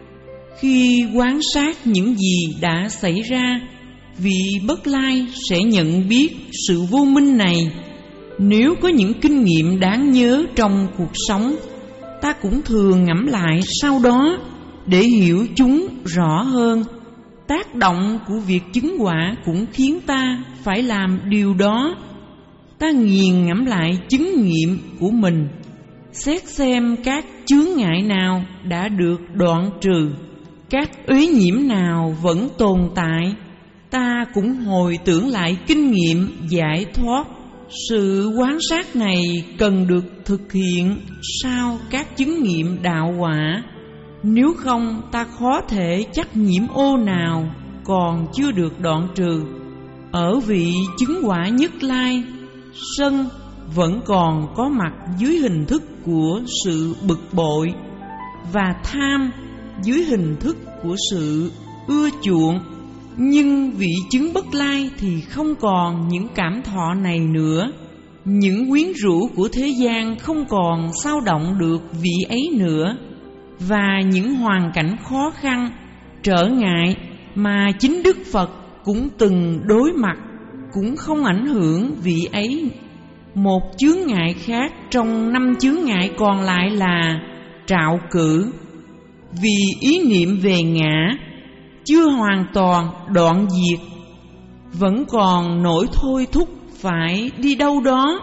Speaker 1: Khi quan sát những gì đã xảy ra, vị bất lai sẽ nhận biết sự vô minh này. Nếu có những kinh nghiệm đáng nhớ trong cuộc sống, ta cũng thường ngẫm lại sau đó để hiểu chúng rõ hơn. Tác động của việc chứng quả cũng khiến ta phải làm điều đó. Ta nghiền ngẫm lại chứng nghiệm của mình, xét xem các chướng ngại nào đã được đoạn trừ, các uế nhiễm nào vẫn tồn tại. Ta cũng hồi tưởng lại kinh nghiệm giải thoát. Sự quán sát này cần được thực hiện sau các chứng nghiệm đạo quả. Nếu không, ta khó thể chắc nhiễm ô nào còn chưa được đoạn trừ. Ở vị chứng quả Nhất Lai, sân vẫn còn có mặt dưới hình thức của sự bực bội, và tham dưới hình thức của sự ưa chuộng. Nhưng vị chứng Bất Lai thì không còn những cảm thọ này nữa. Những quyến rũ của thế gian không còn xao động được vị ấy nữa. Và những hoàn cảnh khó khăn, trở ngại mà chính Đức Phật cũng từng đối mặt cũng không ảnh hưởng vị ấy. Một chướng ngại khác trong năm chướng ngại còn lại là trạo cử. Vì ý niệm về ngã chưa hoàn toàn đoạn diệt, vẫn còn nỗi thôi thúc phải đi đâu đó,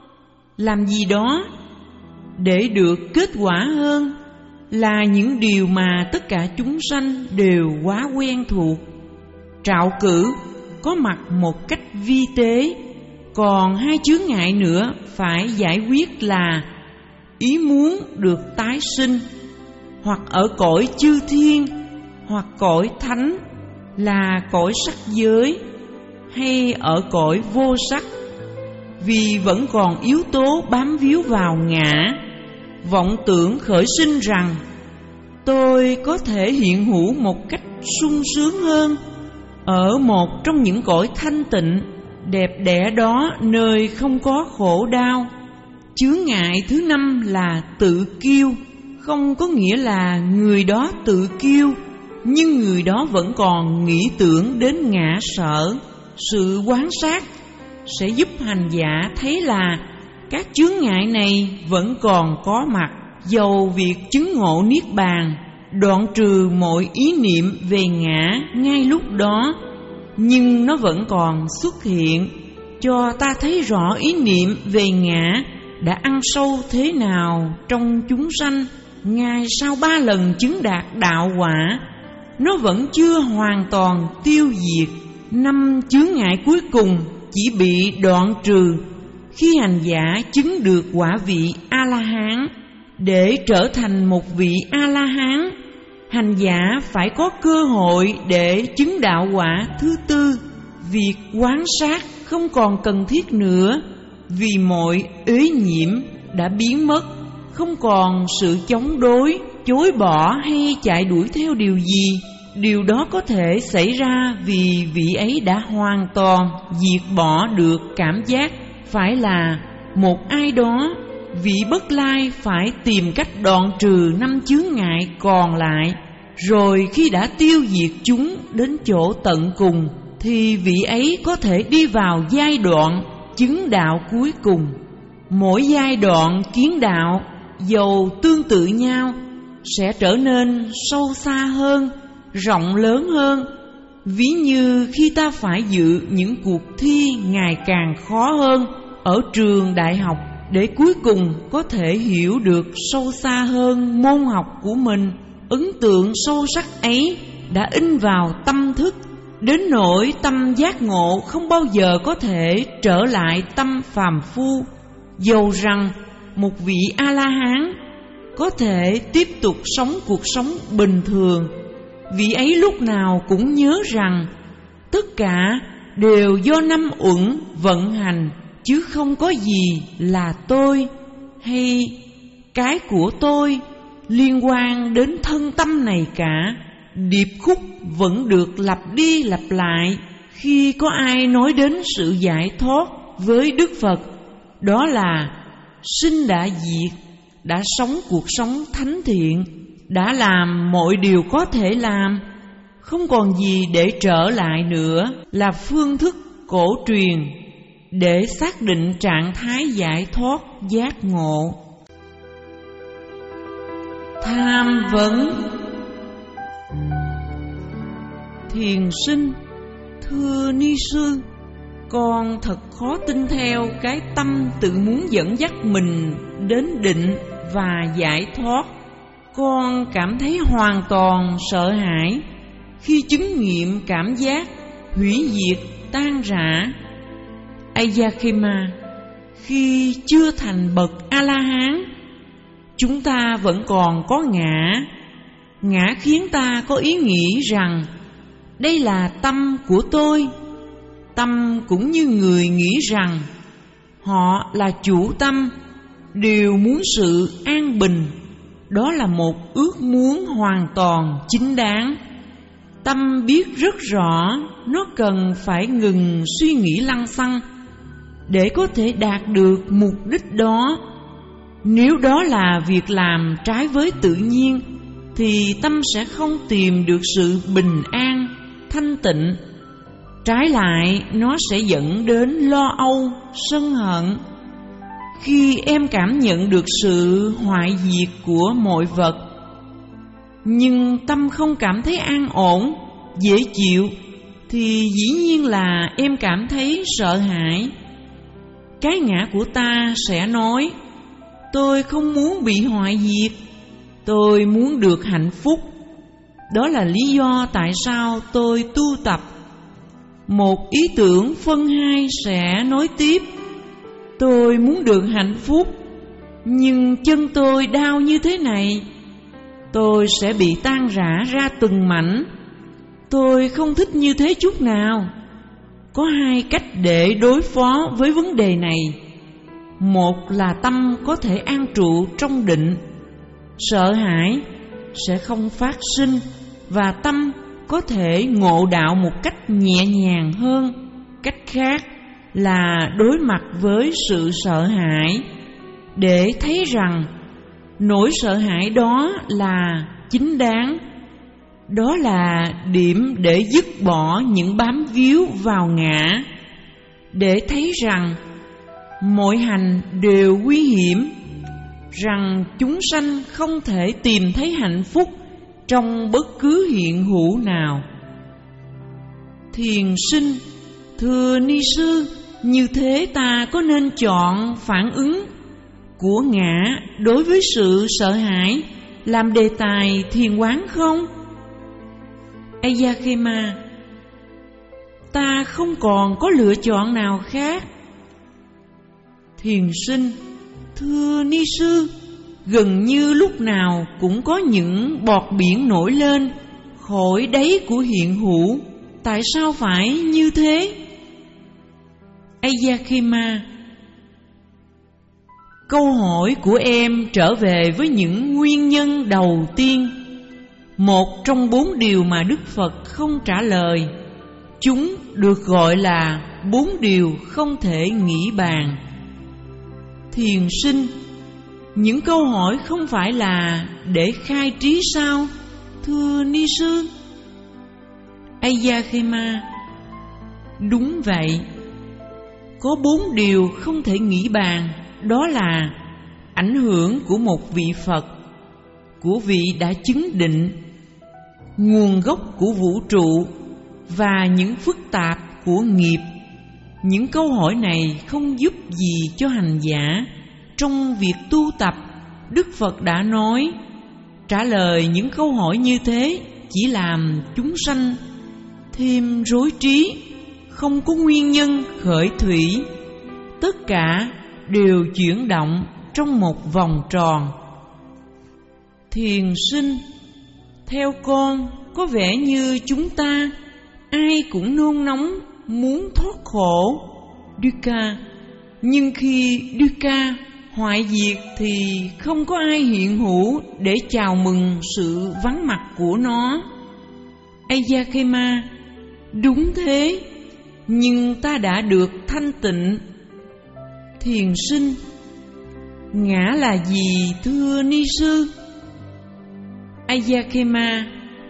Speaker 1: làm gì đó để được kết quả hơn, là những điều mà tất cả chúng sanh đều quá quen thuộc. Trạo cử có mặt một cách vi tế. Còn hai chướng ngại nữa phải giải quyết là ý muốn được tái sinh, hoặc ở cõi chư thiên, hoặc cõi thánh là cõi sắc giới, hay ở cõi vô sắc. Vì vẫn còn yếu tố bám víu vào ngã, vọng tưởng khởi sinh rằng tôi có thể hiện hữu một cách sung sướng hơn ở một trong những cõi thanh tịnh đẹp đẽ đó, nơi không có khổ đau. Chướng ngại thứ năm là tự kiêu. Không có nghĩa là người đó tự kiêu, nhưng người đó vẫn còn nghĩ tưởng đến ngã sở. Sự quán sát sẽ giúp hành giả thấy là các chướng ngại này vẫn còn có mặt, dầu việc chứng ngộ niết bàn, đoạn trừ mọi ý niệm về ngã ngay lúc đó, nhưng nó vẫn còn xuất hiện, cho ta thấy rõ ý niệm về ngã đã ăn sâu thế nào trong chúng sanh. Ngay sau ba lần chứng đạt đạo quả, nó vẫn chưa hoàn toàn tiêu diệt. Năm chướng ngại cuối cùng chỉ bị đoạn trừ khi hành giả chứng được quả vị A-la-hán. Để trở thành một vị A-la-hán, hành giả phải có cơ hội để chứng đạo quả thứ tư. Việc quán sát không còn cần thiết nữa, vì mọi uế nhiễm đã biến mất. Không còn sự chống đối, chối bỏ hay chạy đuổi theo điều gì. Điều đó có thể xảy ra vì vị ấy đã hoàn toàn diệt bỏ được cảm giác phải là một ai đó. Vị Bất Lai phải tìm cách đoạn trừ năm chướng ngại còn lại. Rồi khi đã tiêu diệt chúng đến chỗ tận cùng, thì vị ấy có thể đi vào giai đoạn chứng đạo cuối cùng. Mỗi giai đoạn kiến đạo, dầu tương tự nhau, sẽ trở nên sâu xa hơn, rộng lớn hơn. Ví như khi ta phải dự những cuộc thi ngày càng khó hơn ở trường đại học, để cuối cùng có thể hiểu được sâu xa hơn môn học của mình. Ấn tượng sâu sắc ấy đã in vào tâm thức, đến nỗi tâm giác ngộ không bao giờ có thể trở lại tâm phàm phu. Dầu rằng một vị A-la-hán có thể tiếp tục sống cuộc sống bình thường, vị ấy lúc nào cũng nhớ rằng tất cả đều do năm uẩn vận hành, chứ không có gì là tôi. hay cái của tôi liên quan đến thân tâm này cả. Điệp khúc vẫn được lặp đi lặp lại khi có ai nói đến sự giải thoát với Đức Phật. Đó là sinh đã diệt, đã sống cuộc sống thánh thiện, đã làm mọi điều có thể làm, không còn gì để trở lại nữa, là phương thức cổ truyền để xác định trạng thái giải thoát giác ngộ. Tham vấn. Thiền sinh: thưa ni sư, con thật khó tin theo cái tâm tự muốn dẫn dắt mình đến định và giải thoát. Con cảm thấy hoàn toàn sợ hãi khi chứng nghiệm cảm giác hủy diệt tan rã. Ayakema: khi chưa thành bậc A-la-hán, chúng ta vẫn còn có ngã. Ngã khiến ta có ý nghĩ rằng đây là tâm của tôi. Tâm cũng như người nghĩ rằng họ là chủ tâm, đều muốn sự an bình. Đó là một ước muốn hoàn toàn chính đáng. Tâm biết rất rõ nó cần phải ngừng suy nghĩ lăng xăng để có thể đạt được mục đích đó. Nếu đó là việc làm trái với tự nhiên, thì tâm sẽ không tìm được sự bình an, thanh tịnh. Trái lại, nó sẽ dẫn đến lo âu, sân hận. Khi em cảm nhận được sự hoại diệt của mọi vật, nhưng tâm không cảm thấy an ổn, dễ chịu, thì dĩ nhiên là em cảm thấy sợ hãi. Cái ngã của ta sẽ nói: tôi không muốn bị hoại diệt, tôi muốn được hạnh phúc. Đó là lý do tại sao tôi tu tập. Một ý tưởng phân hai sẽ nói tiếp: tôi muốn được hạnh phúc, nhưng chân tôi đau như thế này, tôi sẽ bị tan rã ra từng mảnh. Tôi không thích như thế chút nào. Có hai cách để đối phó với vấn đề này. Một là tâm có thể an trụ trong định, sợ hãi sẽ không phát sinh, và tâm có thể ngộ đạo một cách nhẹ nhàng hơn. Cách khác là đối mặt với sự sợ hãi để thấy rằng nỗi sợ hãi đó là chính đáng. Đó là điểm để dứt bỏ những bám víu vào ngã, để thấy rằng mọi hành đều nguy hiểm, rằng chúng sanh không thể tìm thấy hạnh phúc trong bất cứ hiện hữu nào. Thiền sinh: thưa ni sư, như thế ta có nên chọn phản ứng của ngã đối với sự sợ hãi làm đề tài thiền quán không? Ayakema: ta không còn có lựa chọn nào khác. Thiền sinh: thưa ni sư, gần như lúc nào cũng có những bọt biển nổi lên khỏi đáy của hiện hữu. Tại sao phải như thế? Ayakema: câu hỏi của em trở về với những nguyên nhân đầu tiên, một trong bốn điều mà Đức Phật không trả lời. Chúng được gọi là bốn điều không thể nghĩ bàn. Thiền sinh: những câu hỏi không phải là để khai trí sao, thưa ni sư? Ayakema: đúng vậy. Có bốn điều không thể nghĩ bàn. Đó là ảnh hưởng của một vị Phật, của vị đã chứng định, nguồn gốc của vũ trụ, và những phức tạp của nghiệp. Những câu hỏi này không giúp gì cho hành giả trong việc tu tập. Đức Phật đã nói, trả lời những câu hỏi như thế chỉ làm chúng sanh thêm rối trí, không có nguyên nhân khởi thủy. Tất cả đều chuyển động trong một vòng tròn. Thiền sinh: theo con, có vẻ như chúng ta ai cũng nôn nóng muốn thoát khổ dukkha, nhưng khi dukkha hoại diệt thì không có ai hiện hữu để chào mừng sự vắng mặt của nó. Ayakema: đúng thế, nhưng ta đã được thanh tịnh. Thiền sinh: ngã là gì thưa ni sư? Ayakema: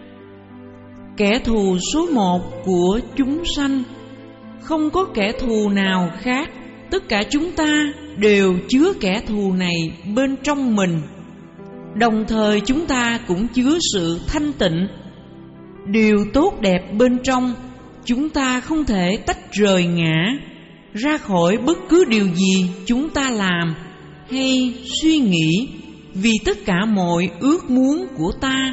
Speaker 1: kẻ thù số một của chúng sanh. Không có kẻ thù nào khác, tất cả chúng ta đều chứa kẻ thù này bên trong mình. Đồng thời chúng ta cũng chứa sự thanh tịnh. Điều tốt đẹp bên trong, chúng ta không thể tách rời ngã ra khỏi bất cứ điều gì chúng ta làm hay suy nghĩ, vì tất cả mọi ước muốn của ta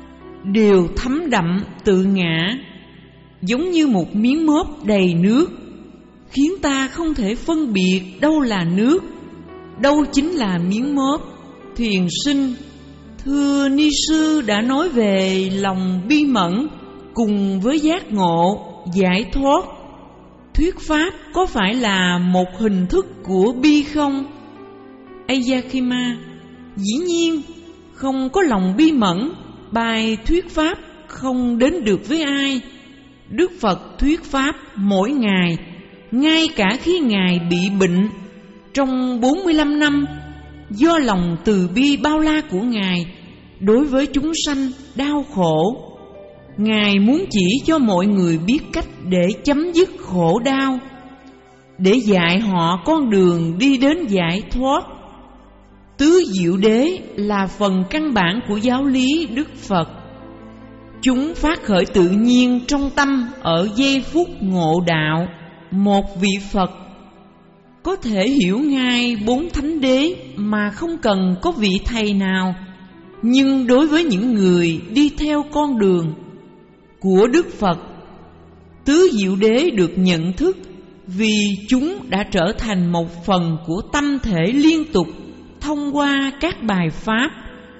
Speaker 1: đều thấm đậm tự ngã, giống như một miếng mớp đầy nước, khiến ta không thể phân biệt đâu là nước, đâu chính là miếng mớp. Thiền sinh: thưa ni sư đã nói về lòng bi mẫn cùng với giác ngộ, giải thoát. Thuyết pháp có phải là một hình thức của bi không? Ayakema: dĩ nhiên, không có lòng bi mẫn, bài thuyết pháp không đến được với ai. Đức Phật thuyết pháp mỗi ngày, ngay cả khi Ngài bị bệnh trong bốn mươi lăm năm, do lòng từ bi bao la của Ngài đối với chúng sanh đau khổ. Ngài muốn chỉ cho mọi người biết cách để chấm dứt khổ đau, để dạy họ con đường đi đến giải thoát. Tứ diệu đế là phần căn bản của giáo lý Đức Phật. Chúng phát khởi tự nhiên trong tâm ở giây phút ngộ đạo. Một vị Phật có thể hiểu ngay bốn thánh đế mà không cần có vị thầy nào. Nhưng đối với những người đi theo con đường của Đức Phật, tứ diệu đế được nhận thức vì chúng đã trở thành một phần của tâm thể liên tục thông qua các bài pháp.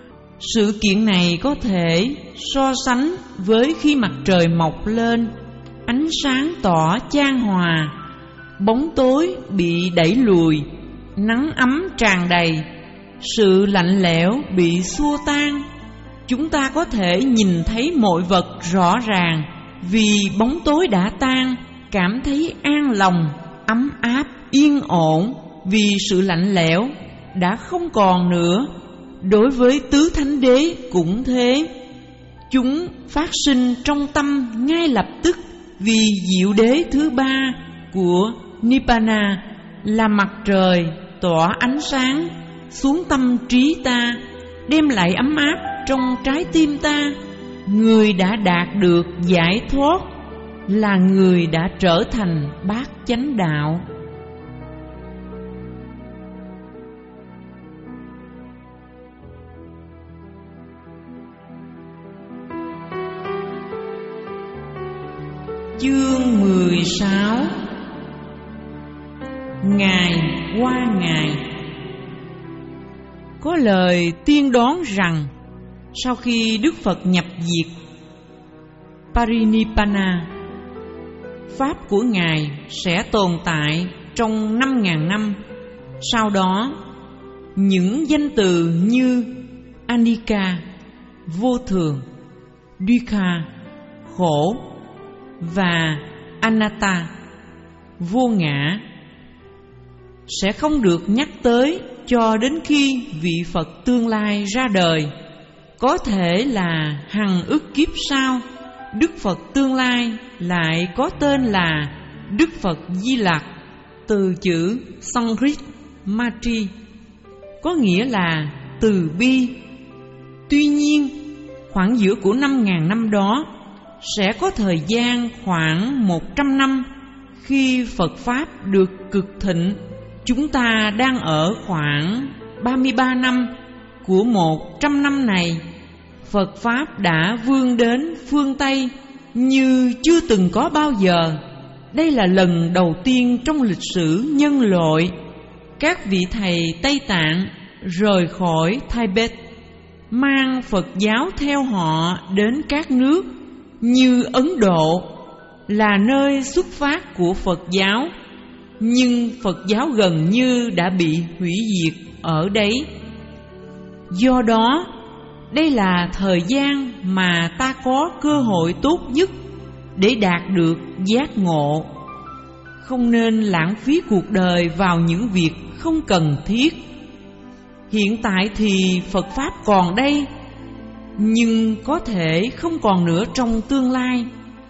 Speaker 1: Sự kiện này có thể so sánh với khi mặt trời mọc lên, ánh sáng tỏ chan hòa, bóng tối bị đẩy lùi, nắng ấm tràn đầy, sự lạnh lẽo bị xua tan. Chúng ta có thể nhìn thấy mọi vật rõ ràng vì bóng tối đã tan, cảm thấy an lòng, ấm áp, yên ổn vì sự lạnh lẽo đã không còn nữa. Đối với tứ thánh đế cũng thế, chúng phát sinh trong tâm ngay lập tức vì diệu đế thứ ba của Nibbana là mặt trời tỏa ánh sáng xuống tâm trí ta, đem lại ấm áp trong trái tim ta. Người đã đạt được giải thoát là người đã trở thành bát chánh đạo. Chương mười sáu. Ngày qua ngày. Có lời tiên đoán rằng sau khi Đức Phật nhập diệt Parinibbana, pháp của Ngài sẽ tồn tại trong năm ngàn năm. Sau đó, những danh từ như Anicca, vô thường, Dukkha, khổ, và Anatta, vô ngã, sẽ không được nhắc tới cho đến khi vị Phật tương lai ra đời. Có thể là hằng ức kiếp sau, Đức Phật tương lai lại có tên là Đức Phật Di Lặc, từ chữ Sanskrit Matri, có nghĩa là từ bi. Tuy nhiên, khoảng giữa của năm ngàn năm đó sẽ có thời gian khoảng một trăm năm khi Phật Pháp được cực thịnh. Chúng ta đang ở khoảng ba mươi ba năm của một trăm năm này. Phật Pháp đã vươn đến phương Tây như chưa từng có bao giờ. Đây là lần đầu tiên trong lịch sử nhân loại các vị thầy Tây Tạng rời khỏi Tibet, mang Phật giáo theo họ đến các nước như Ấn Độ, là nơi xuất phát của Phật giáo, nhưng Phật giáo gần như đã bị hủy diệt ở đấy. Do đó, đây là thời gian mà ta có cơ hội tốt nhất để đạt được giác ngộ. Không nên lãng phí cuộc đời vào những việc không cần thiết. Hiện tại thì Phật Pháp còn đây, nhưng có thể không còn nữa trong tương lai.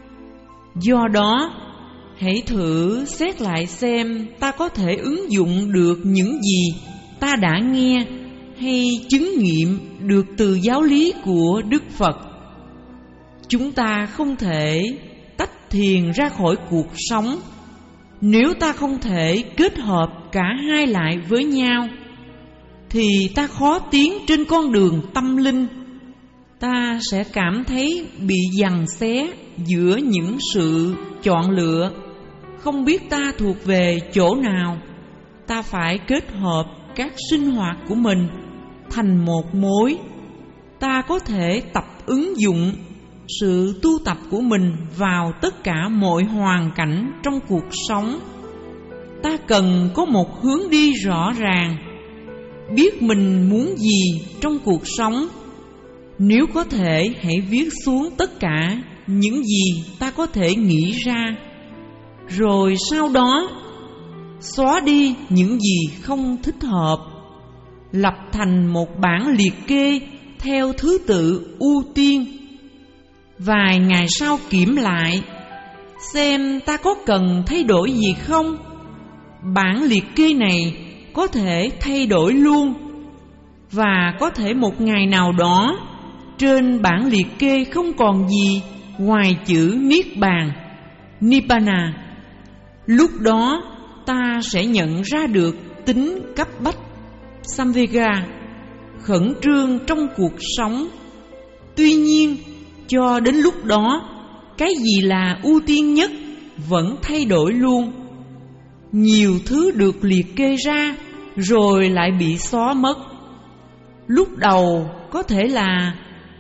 Speaker 1: Do đó, hãy thử xét lại xem ta có thể ứng dụng được những gì ta đã nghe hay chứng nghiệm được từ giáo lý của Đức Phật. Chúng ta không thể tách thiền ra khỏi cuộc sống. Nếu ta không thể kết hợp cả hai lại với nhau, thì ta khó tiến trên con đường tâm linh. Ta sẽ cảm thấy bị giằng xé giữa những sự chọn lựa, không biết ta thuộc về chỗ nào. Ta phải kết hợp các sinh hoạt của mình thành một mối. Ta có thể tập ứng dụng sự tu tập của mình vào tất cả mọi hoàn cảnh trong cuộc sống. Ta cần có một hướng đi rõ ràng, biết mình muốn gì trong cuộc sống. Nếu có thể, hãy viết xuống tất cả những gì ta có thể nghĩ ra, rồi sau đó xóa đi những gì không thích hợp, lập thành một bản liệt kê theo thứ tự ưu tiên. Vài ngày sau kiểm lại, xem ta có cần thay đổi gì không. Bản liệt kê này có thể thay đổi luôn, và có thể một ngày nào đó trên bản liệt kê không còn gì ngoài chữ Niết Bàn, Nibbana. Lúc đó ta sẽ nhận ra được tính cấp bách, Samvega, khẩn trương trong cuộc sống. Tuy nhiên, cho đến lúc đó, cái gì là ưu tiên nhất vẫn thay đổi luôn. Nhiều thứ được liệt kê ra rồi lại bị xóa mất. Lúc đầu có thể là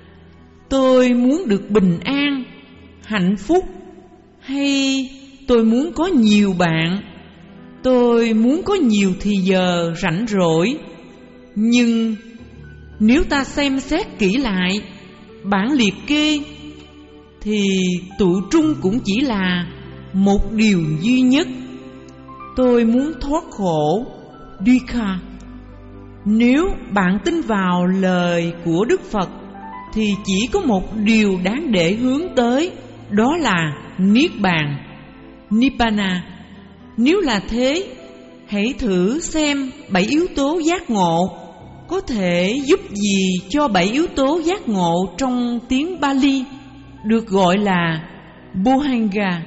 Speaker 1: tôi muốn được bình an, hạnh phúc, hay tôi muốn có nhiều bạn, tôi muốn có nhiều thì giờ rảnh rỗi. Nhưng nếu ta xem xét kỹ lại bản liệt kê, thì tụ trung cũng chỉ là một điều duy nhất: tôi muốn thoát khổ, dukkha. Nếu bạn tin vào lời của Đức Phật, thì chỉ có một điều đáng để hướng tới, đó là Niết Bàn, Nibbana. Nếu là thế, hãy thử xem bảy yếu tố giác ngộ có thể giúp gì cho bảy yếu tố giác ngộ trong tiếng Pali được gọi là Bohanga.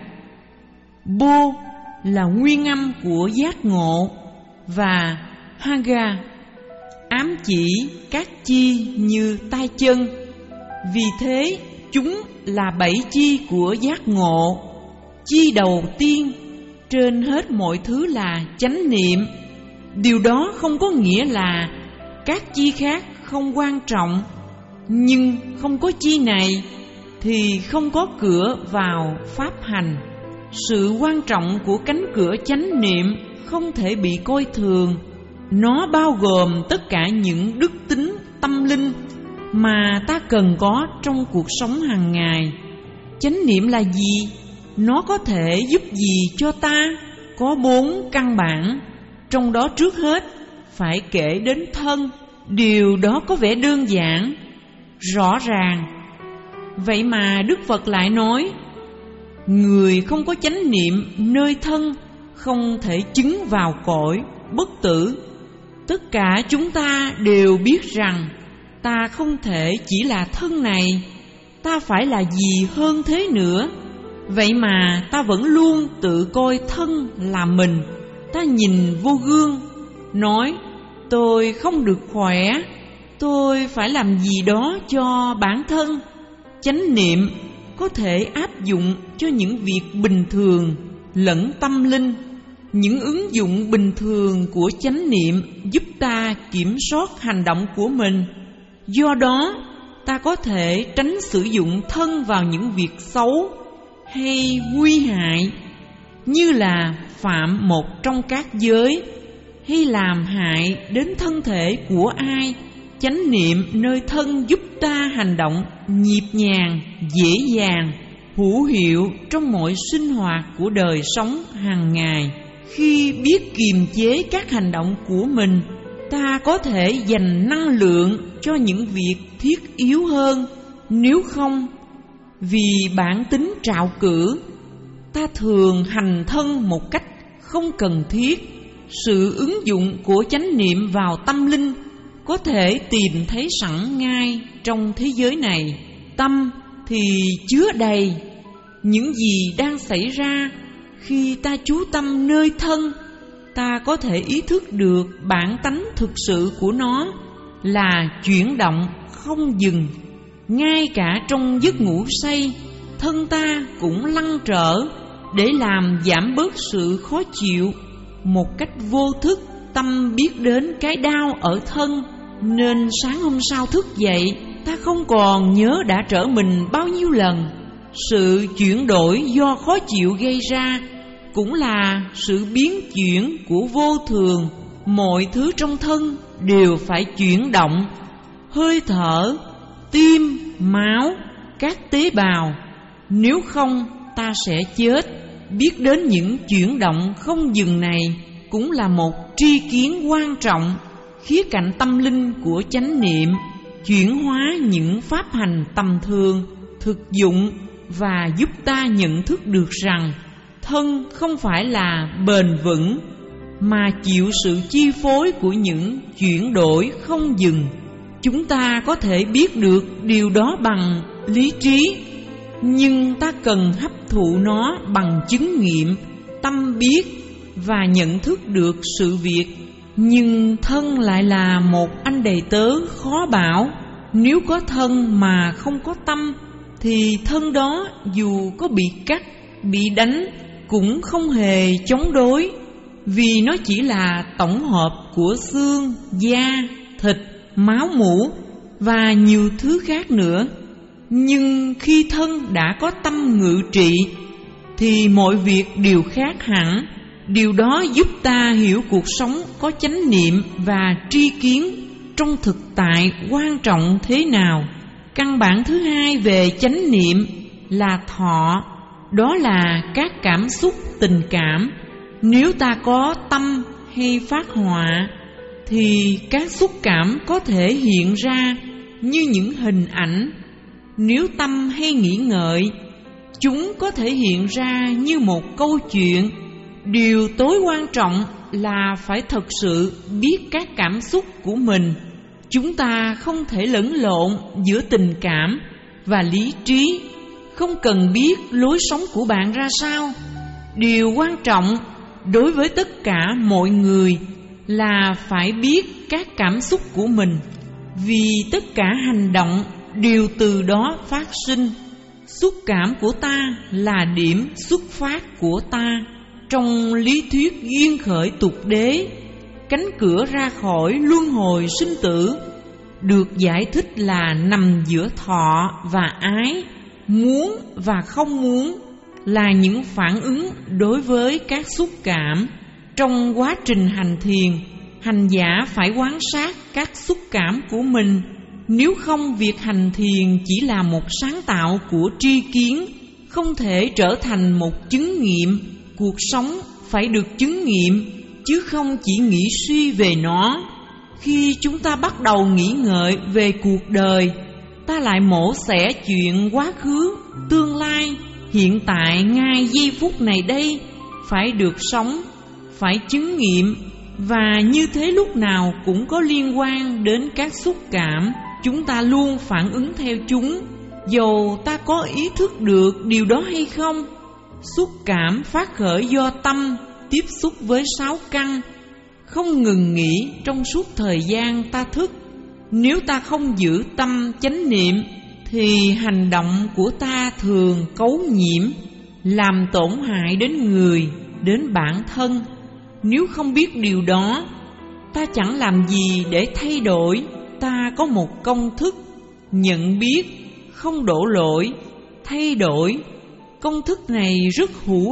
Speaker 1: Bo là nguyên âm của giác ngộ, và Hanga ám chỉ các chi như tay chân. Vì thế, chúng là bảy chi của giác ngộ. Chi đầu tiên trên hết mọi thứ là chánh niệm. Điều đó không có nghĩa là các chi khác không quan trọng, nhưng không có chi này thì không có cửa vào pháp hành. Sự quan trọng của cánh cửa chánh niệm không thể bị coi thường. Nó bao gồm tất cả những đức tính tâm linh mà ta cần có trong cuộc sống hàng ngày. Chánh niệm là gì? Nó có thể giúp gì cho ta? Có bốn căn bản, trong đó trước hết phải kể đến thân. Điều đó có vẻ đơn giản, rõ ràng. Vậy mà Đức Phật lại nói, người không có chánh niệm nơi thân không thể chứng vào cõi bất tử. Tất cả chúng ta đều biết rằng ta không thể chỉ là thân này, ta phải là gì hơn thế nữa. Vậy mà ta vẫn luôn tự coi thân là mình. Ta nhìn vô gương, nói tôi không được khỏe, tôi phải làm gì đó cho bản thân. Chánh niệm có thể áp dụng cho những việc bình thường lẫn tâm linh. Những ứng dụng bình thường của chánh niệm giúp ta kiểm soát hành động của mình. Do đó, ta có thể tránh sử dụng thân vào những việc xấu hay nguy hại, như là phạm một trong các giới, hay làm hại đến thân thể của ai. Chánh niệm nơi thân giúp ta hành động nhịp nhàng, dễ dàng, hữu hiệu trong mọi sinh hoạt của đời sống hàng ngày. Khi biết kiềm chế các hành động của mình, ta có thể dành năng lượng cho những việc thiết yếu hơn. Nếu không, vì bản tính trạo cử, ta thường hành thân một cách không cần thiết. Sự ứng dụng của chánh niệm vào tâm linh có thể tìm thấy sẵn ngay trong thế giới này. Tâm thì chứa đầy những gì đang xảy ra. Khi ta chú tâm nơi thân, ta có thể ý thức được bản tánh thực sự của nó là chuyển động không dừng. Ngay cả trong giấc ngủ say, thân ta cũng lăn trở để làm giảm bớt sự khó chịu. Một cách vô thức, tâm biết đến cái đau ở thân, nên sáng hôm sau thức dậy, ta không còn nhớ đã trở mình bao nhiêu lần. Sự chuyển đổi do khó chịu gây ra cũng là sự biến chuyển của vô thường. Mọi thứ trong thân đều phải chuyển động: hơi thở, tim, máu, các tế bào. Nếu không, ta sẽ chết. Biết đến những chuyển động không dừng này cũng là một tri kiến quan trọng. Khía cạnh tâm linh của chánh niệm chuyển hóa những pháp hành tầm thường, thực dụng và giúp ta nhận thức được rằng thân không phải là bền vững, mà chịu sự chi phối của những chuyển đổi không dừng. Chúng ta có thể biết được điều đó bằng lý trí, nhưng ta cần hấp thụ nó bằng chứng nghiệm, tâm biết và nhận thức được sự việc. Nhưng thân lại là một anh đầy tớ khó bảo. Nếu có thân mà không có tâm, thì thân đó dù có bị cắt, bị đánh cũng không hề chống đối, vì nó chỉ là tổng hợp của xương, da, thịt, máu mủ và nhiều thứ khác nữa. Nhưng khi thân đã có tâm ngự trị thì mọi việc đều khác hẳn. Điều đó giúp ta hiểu cuộc sống có chánh niệm và tri kiến trong thực tại quan trọng thế nào. Căn bản thứ hai về chánh niệm là thọ, đó là các cảm xúc tình cảm. Nếu ta có tâm hay phát họa, thì các xúc cảm có thể hiện ra như những hình ảnh. Nếu tâm hay nghĩ ngợi, chúng có thể hiện ra như một câu chuyện. Điều tối quan trọng là phải thật sự biết các cảm xúc của mình. Chúng ta không thể lẫn lộn giữa tình cảm và lý trí. Không cần biết lối sống của bạn ra sao. Điều quan trọng đối với tất cả mọi người là phải biết các cảm xúc của mình, vì tất cả hành động đều từ đó phát sinh. Xúc cảm của ta là điểm xuất phát của ta. Trong lý thuyết duyên khởi tục đế, cánh cửa ra khỏi luân hồi sinh tử được giải thích là nằm giữa thọ và ái. Muốn và không muốn là những phản ứng đối với các xúc cảm. Trong quá trình hành thiền, hành giả phải quan sát các xúc cảm của mình. Nếu không, việc hành thiền chỉ là một sáng tạo của tri kiến, không thể trở thành một chứng nghiệm. Cuộc sống phải được chứng nghiệm, chứ không chỉ nghĩ suy về nó. Khi chúng ta bắt đầu nghĩ ngợi về cuộc đời, ta lại mổ xẻ chuyện quá khứ, tương lai, hiện tại ngay giây phút này đây phải được sống, phải chứng nghiệm. Và như thế lúc nào cũng có liên quan đến các xúc cảm. Chúng ta luôn phản ứng theo chúng, dầu ta có ý thức được điều đó hay không. Xúc cảm phát khởi do tâm tiếp xúc với sáu căn, không ngừng nghỉ trong suốt thời gian ta thức. Nếu ta không giữ tâm chánh niệm, thì hành động của ta thường cấu nhiễm, làm tổn hại đến người, đến bản thân. Nếu không biết điều đó, ta chẳng làm gì để thay đổi. Ta có một công thức: nhận biết, không đổ lỗi, thay đổi. Công thức này rất hữu ích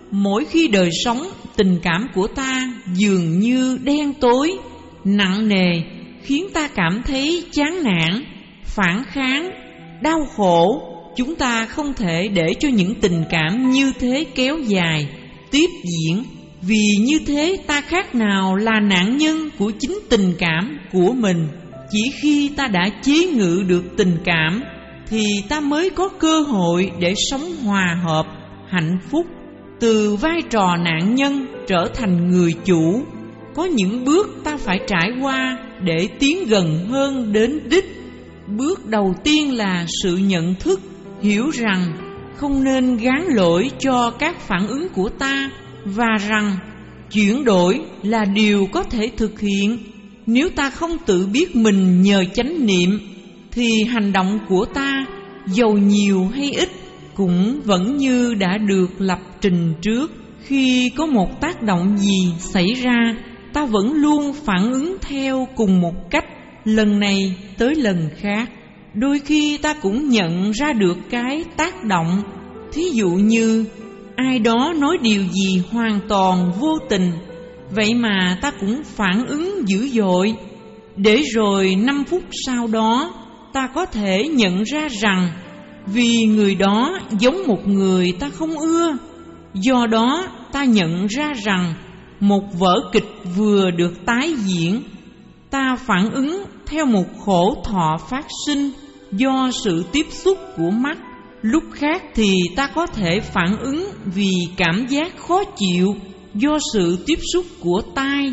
Speaker 1: Mỗi khi đời sống, tình cảm của ta dường như đen tối, nặng nề, khiến ta cảm thấy chán nản, phản kháng, đau khổ. Chúng ta không thể để cho những tình cảm như thế kéo dài, tiếp diễn, vì như thế ta khác nào là nạn nhân của chính tình cảm của mình. Chỉ khi ta đã chế ngự được tình cảm thì ta mới có cơ hội để sống hòa hợp, hạnh phúc. Từ vai trò nạn nhân trở thành người chủ, có những bước ta phải trải qua để tiến gần hơn đến đích. Bước đầu tiên là sự nhận thức, hiểu rằng không nên gán lỗi cho các phản ứng của ta, và rằng chuyển đổi là điều có thể thực hiện. Nếu ta không tự biết mình nhờ chánh niệm, thì hành động của ta, dầu nhiều hay ít, cũng vẫn như đã được lập trình trước. Khi có một tác động gì xảy ra, ta vẫn luôn phản ứng theo cùng một cách, lần này tới lần khác. Đôi khi ta cũng nhận ra được cái tác động. Thí dụ như ai đó nói điều gì hoàn toàn vô tình, vậy mà ta cũng phản ứng dữ dội. Để rồi năm phút sau đó, ta có thể nhận ra rằng vì người đó giống một người ta không ưa. Do đó ta nhận ra rằng một vở kịch vừa được tái diễn. Ta phản ứng theo một khổ thọ phát sinh do sự tiếp xúc của mắt. Lúc khác thì ta có thể phản ứng vì cảm giác khó chịu do sự tiếp xúc của tai.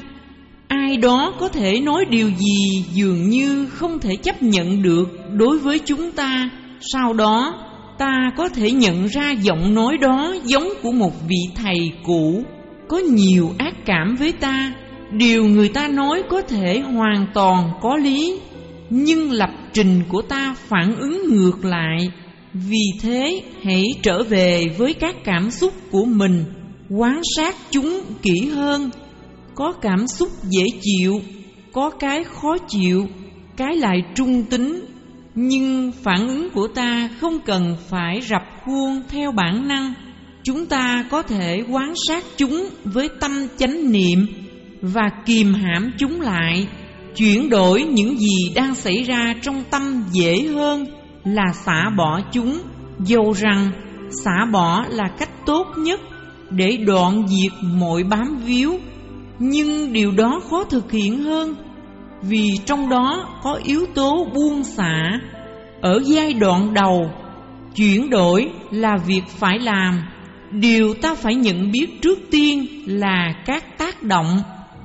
Speaker 1: Ai đó có thể nói điều gì dường như không thể chấp nhận được đối với chúng ta. Sau đó ta có thể nhận ra giọng nói đó giống của một vị thầy cũ, có nhiều ác cảm với ta. Điều người ta nói có thể hoàn toàn có lý, nhưng lập trình của ta phản ứng ngược lại. Vì thế hãy trở về với các cảm xúc của mình, quan sát chúng kỹ hơn. Có cảm xúc dễ chịu, có cái khó chịu, cái lại trung tính. Nhưng phản ứng của ta không cần phải rập khuôn theo bản năng. Chúng ta có thể quan sát chúng với tâm chánh niệm và kìm hãm chúng lại. Chuyển đổi những gì đang xảy ra trong tâm dễ hơn là xả bỏ chúng, dầu rằng xả bỏ là cách tốt nhất để đoạn diệt mọi bám víu. Nhưng điều đó khó thực hiện hơn, vì trong đó có yếu tố buông xả. Ở giai đoạn đầu, chuyển đổi là việc phải làm. Điều ta phải nhận biết trước tiên là các tác động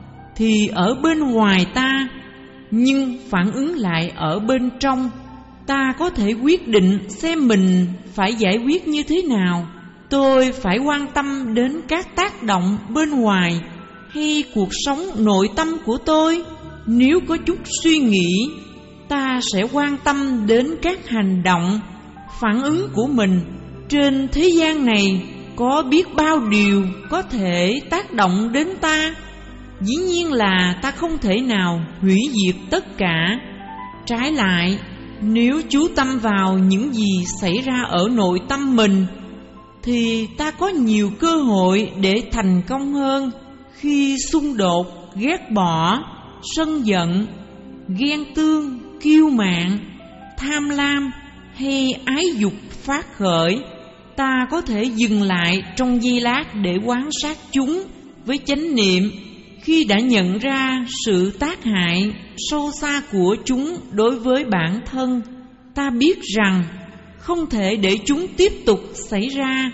Speaker 1: thì ở bên ngoài ta, nhưng phản ứng lại ở bên trong. Ta có thể quyết định xem mình phải giải quyết như thế nào. Tôi phải quan tâm đến các tác động bên ngoài hay cuộc sống nội tâm của tôi? Nếu có chút suy nghĩ, ta sẽ quan tâm đến các hành động, phản ứng của mình. Trên thế gian này có biết bao điều có thể tác động đến ta. Dĩ nhiên là ta không thể nào hủy diệt tất cả. Trái lại, nếu chú tâm vào những gì xảy ra ở nội tâm mình, thì ta có nhiều cơ hội để thành công hơn. Khi xung đột, ghét bỏ, sân giận, ghen tương, kiêu mạn, tham lam hay ái dục phát khởi, ta có thể dừng lại trong giây lát để quan sát chúng với chánh niệm. Khi đã nhận ra sự tác hại sâu xa của chúng đối với bản thân, ta biết rằng không thể để chúng tiếp tục xảy ra.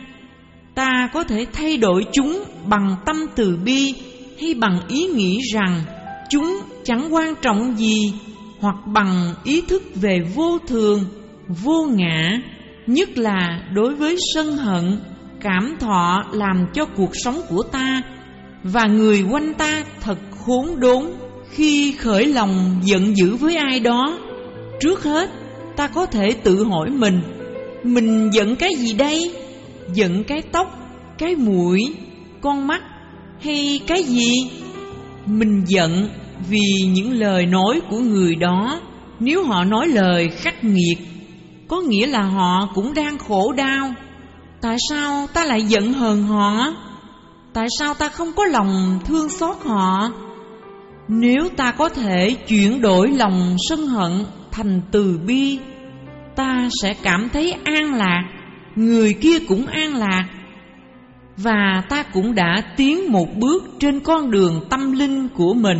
Speaker 1: Ta có thể thay đổi chúng bằng tâm từ bi hay bằng ý nghĩ rằng chúng chẳng quan trọng gì, hoặc bằng ý thức về vô thường, vô ngã. Nhất là đối với sân hận, cảm thọ làm cho cuộc sống của ta và người quanh ta thật khốn đốn. Khi khởi lòng giận dữ với ai đó, trước hết ta có thể tự hỏi mình: mình giận cái gì đây? Giận cái tóc, cái mũi, con mắt hay cái gì? Mình giận vì những lời nói của người đó. Nếu họ nói lời khắc nghiệt, có nghĩa là họ cũng đang khổ đau. Tại sao ta lại giận hờn họ? tại sao ta không có lòng thương xót họ? Nếu ta có thể chuyển đổi lòng sân hận thành từ bi, ta sẽ cảm thấy an lạc, người kia cũng an lạc, và ta cũng đã tiến một bước trên con đường tâm linh của mình.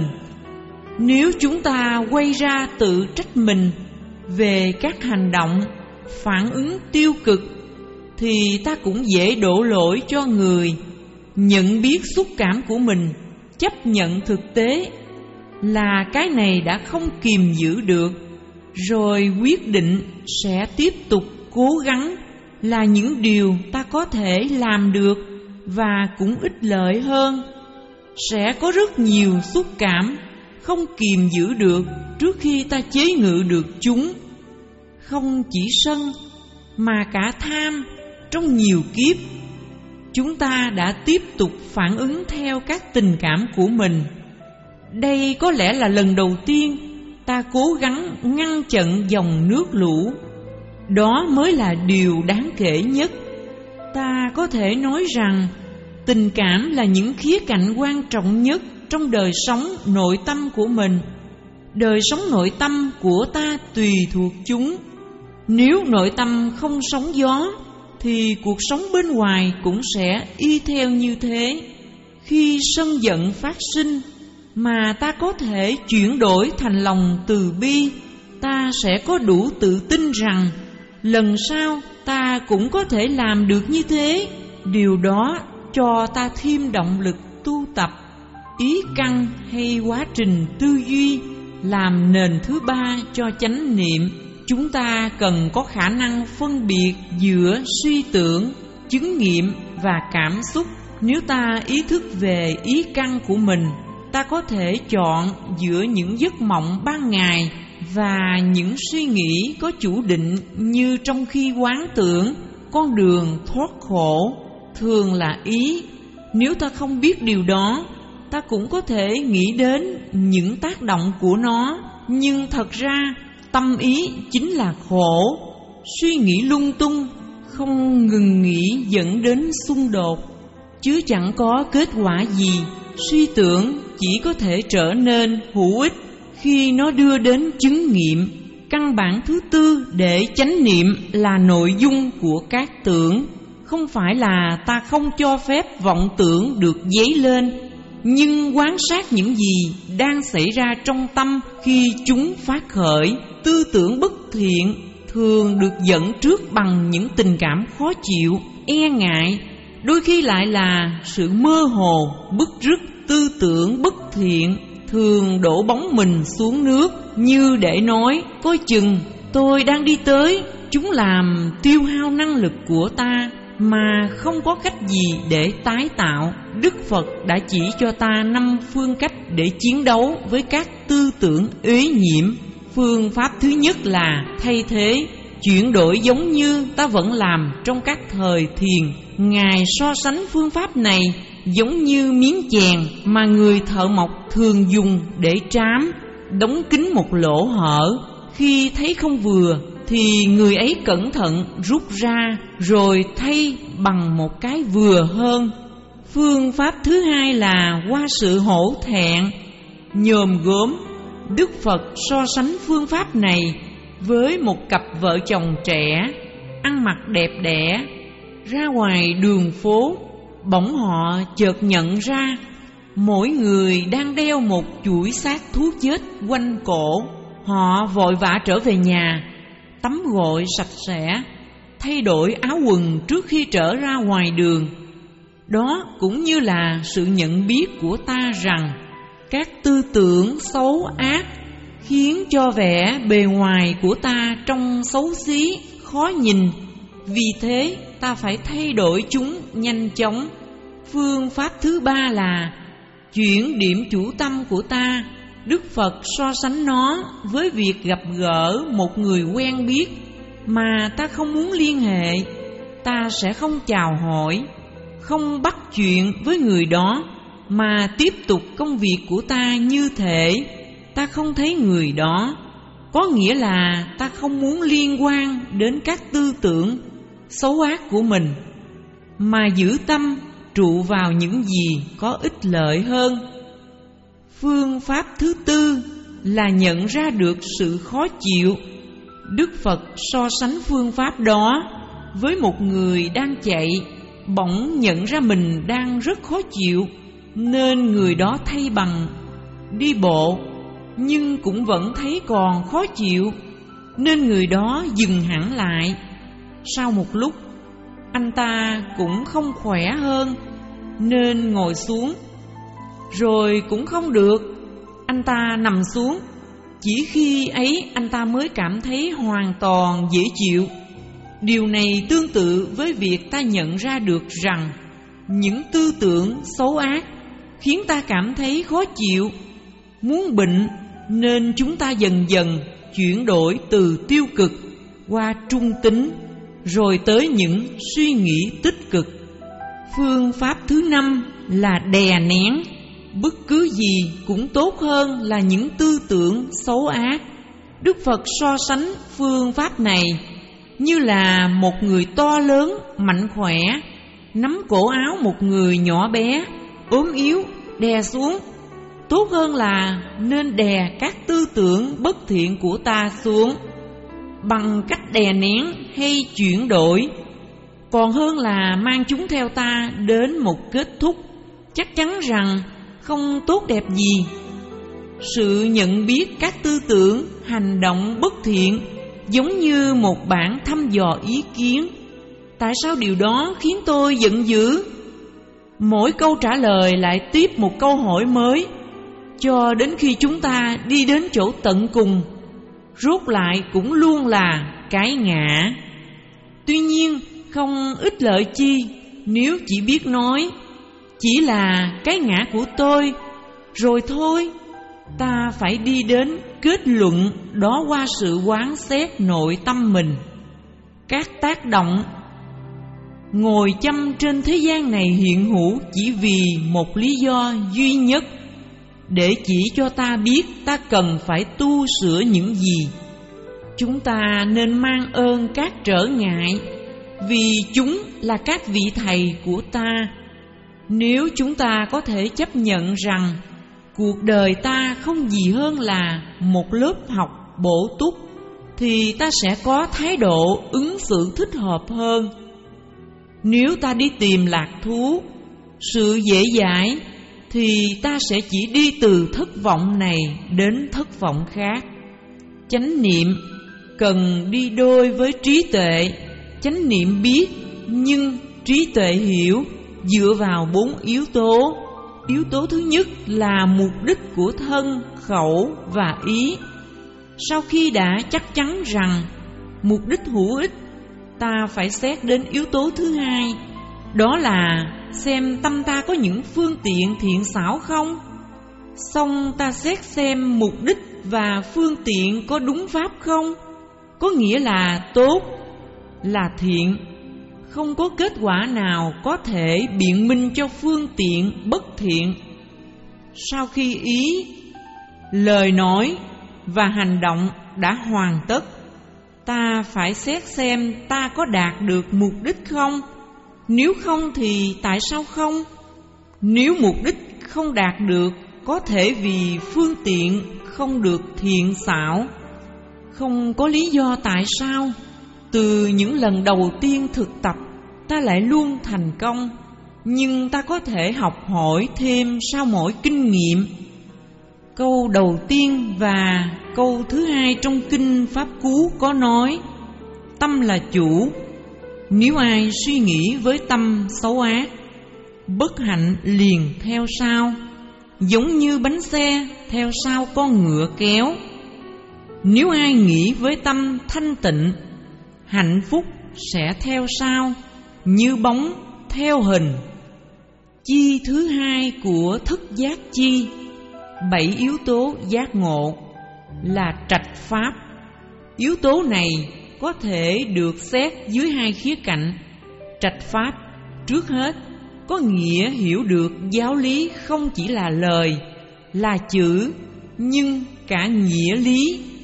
Speaker 1: Nếu chúng ta quay ra tự trách mình về các hành động, phản ứng tiêu cực, thì ta cũng dễ đổ lỗi cho người. Nhận biết xúc cảm của mình, chấp nhận thực tế là cái này đã không kìm giữ được, rồi quyết định sẽ tiếp tục cố gắng là những điều ta có thể làm được và cũng ích lợi hơn. Sẽ có rất nhiều xúc cảm không kìm giữ được trước khi ta chế ngự được chúng. Không chỉ sân mà cả tham, trong nhiều kiếp chúng ta đã tiếp tục phản ứng theo các tình cảm của mình. Đây có lẽ là lần đầu tiên ta cố gắng ngăn chặn dòng nước lũ. Đó mới là điều đáng kể nhất. Ta có thể nói rằng tình cảm là những khía cạnh quan trọng nhất trong đời sống nội tâm của mình. Đời sống nội tâm của ta tùy thuộc chúng. Nếu nội tâm không sóng gió thì cuộc sống bên ngoài cũng sẽ y theo như thế. Khi sân giận phát sinh mà ta có thể chuyển đổi thành lòng từ bi, ta sẽ có đủ tự tin rằng lần sau ta cũng có thể làm được như thế. Điều đó cho ta thêm động lực tu tập ý căn hay quá trình tư duy làm nền thứ ba cho chánh niệm. Chúng ta cần có khả năng phân biệt giữa suy tưởng, chứng nghiệm và cảm xúc. Nếu ta ý thức về ý căn của mình, ta có thể chọn giữa những giấc mộng ban ngày và những suy nghĩ có chủ định, như trong khi quán tưởng con đường thoát khổ thường là ý. Nếu ta không biết điều đó, ta cũng có thể nghĩ đến những tác động của nó. Nhưng thật ra tâm ý chính là khổ. Suy nghĩ lung tung, không ngừng nghĩ dẫn đến xung đột, chứ chẳng có kết quả gì. Suy tưởng chỉ có thể trở nên hữu ích khi nó đưa đến chứng nghiệm. Căn bản thứ tư để chánh niệm là nội dung của các tưởng. Không phải là ta không cho phép vọng tưởng được dấy lên, nhưng quan sát những gì đang xảy ra trong tâm khi chúng phát khởi. Tư tưởng bất thiện thường được dẫn trước bằng những tình cảm khó chịu, e ngại, đôi khi lại là sự mơ hồ, bứt rứt. Tư tưởng bất thiện thường đổ bóng mình xuống nước, như để nói coi chừng tôi đang đi tới. Chúng làm tiêu hao năng lực của ta mà không có cách gì để tái tạo. Đức Phật đã chỉ cho ta năm phương cách để chiến đấu với các tư tưởng uế nhiễm. Phương pháp thứ nhất là thay thế, chuyển đổi giống như ta vẫn làm trong các thời thiền. Ngài so sánh phương pháp này giống như miếng chèn mà người thợ mộc thường dùng để trám, đóng kín một lỗ hở. Khi thấy không vừa thì người ấy cẩn thận rút ra rồi thay bằng một cái vừa hơn. Phương pháp thứ hai là qua sự hổ thẹn, nhòm gớm. Đức Phật so sánh phương pháp này với một cặp vợ chồng trẻ, ăn mặc đẹp đẽ, ra ngoài đường phố. Bỗng họ chợt nhận ra mỗi người đang đeo một chuỗi xác thú chết quanh cổ. Họ vội vã trở về nhà, tắm gội sạch sẽ, thay đổi áo quần trước khi trở ra ngoài đường. Đó cũng như là sự nhận biết của ta rằng các tư tưởng xấu ác khiến cho vẻ bề ngoài của ta trông xấu xí, khó nhìn. Vì thế ta phải thay đổi chúng nhanh chóng. Phương pháp thứ ba là chuyển điểm chủ tâm của ta. Đức Phật so sánh nó với việc gặp gỡ một người quen biết mà ta không muốn liên hệ. Ta sẽ không chào hỏi, không bắt chuyện với người đó, mà tiếp tục công việc của ta như thể ta không thấy người đó. Có nghĩa là ta không muốn liên quan đến các tư tưởng xấu ác của mình, mà giữ tâm trụ vào những gì có ích lợi hơn. Phương pháp thứ tư là nhận ra được sự khó chịu. Đức Phật so sánh phương pháp đó với một người đang chạy, bỗng nhận ra mình đang rất khó chịu, nên người đó thay bằng đi bộ, nhưng cũng vẫn thấy còn khó chịu, nên người đó dừng hẳn lại. Sau một lúc, anh ta cũng không khỏe hơn, nên ngồi xuống. Rồi cũng không được, anh ta nằm xuống. Chỉ khi ấy anh ta mới cảm thấy hoàn toàn dễ chịu. Điều này tương tự với việc ta nhận ra được rằng những tư tưởng xấu ác khiến ta cảm thấy khó chịu, muốn bệnh, nên chúng ta dần dần chuyển đổi từ tiêu cực qua trung tính, rồi tới những suy nghĩ tích cực. Phương pháp thứ năm là đè nén. Bất cứ gì cũng tốt hơn là những tư tưởng xấu ác. Đức Phật so sánh phương pháp này như là một người to lớn, mạnh khỏe nắm cổ áo một người nhỏ bé, ốm yếu, đè xuống. Tốt hơn là nên đè các tư tưởng bất thiện của ta xuống bằng cách đè nén hay chuyển đổi, còn hơn là mang chúng theo ta đến một kết thúc chắc chắn rằng không tốt đẹp gì. Sự nhận biết các tư tưởng, hành động bất thiện giống như một bản thăm dò ý kiến. Tại sao điều đó khiến tôi giận dữ? Mỗi câu trả lời lại tiếp một câu hỏi mới, cho đến khi chúng ta đi đến chỗ tận cùng, rốt lại cũng luôn là cái ngã. Tuy nhiên không ích lợi chi nếu chỉ biết nói chỉ là cái ngã của tôi rồi thôi. Ta phải đi đến kết luận đó qua sự quán xét nội tâm mình. Các tác động ngồi chăm trên thế gian này hiện hữu chỉ vì một lý do duy nhất, để chỉ cho ta biết ta cần phải tu sửa những gì. Chúng ta nên mang ơn các trở ngại, vì chúng là các vị thầy của ta. Nếu chúng ta có thể chấp nhận rằng cuộc đời ta không gì hơn là một lớp học bổ túc, thì ta sẽ có thái độ ứng xử thích hợp hơn. Nếu ta đi tìm lạc thú, sự dễ dãi, thì ta sẽ chỉ đi từ thất vọng này đến thất vọng khác. Chánh niệm cần đi đôi với trí tuệ. Chánh niệm biết, nhưng trí tuệ hiểu dựa vào bốn yếu tố. Yếu tố thứ nhất là mục đích của thân, khẩu và ý. Sau khi đã chắc chắn rằng mục đích hữu ích, ta phải xét đến yếu tố thứ hai, đó là xem tâm ta có những phương tiện thiện xảo không. Xong ta xét xem mục đích và phương tiện có đúng pháp không, có nghĩa là tốt, là thiện. Không có kết quả nào có thể biện minh cho phương tiện bất thiện. Sau khi ý, lời nói và hành động đã hoàn tất, ta phải xét xem ta có đạt được mục đích không. Nếu không thì tại sao không? Nếu mục đích không đạt được, có thể vì phương tiện không được thiện xảo. Không có lý do tại sao từ những lần đầu tiên thực tập ta lại luôn thành công, nhưng ta có thể học hỏi thêm sau mỗi kinh nghiệm. Câu đầu tiên và câu thứ hai trong kinh Pháp Cú có nói: tâm là chủ. Nếu ai suy nghĩ với tâm xấu ác, bất hạnh liền theo sau, giống như bánh xe theo sau con ngựa kéo. Nếu ai nghĩ với tâm thanh tịnh, hạnh phúc sẽ theo sau, như bóng theo hình. Chi thứ hai của thức giác chi, bảy yếu tố giác ngộ, là trạch pháp. Yếu tố này có thể được xét dưới hai khía cạnh. Trạch pháp trước hết có nghĩa hiểu được giáo lý không chỉ là lời, là chữ, nhưng cả nghĩa lý.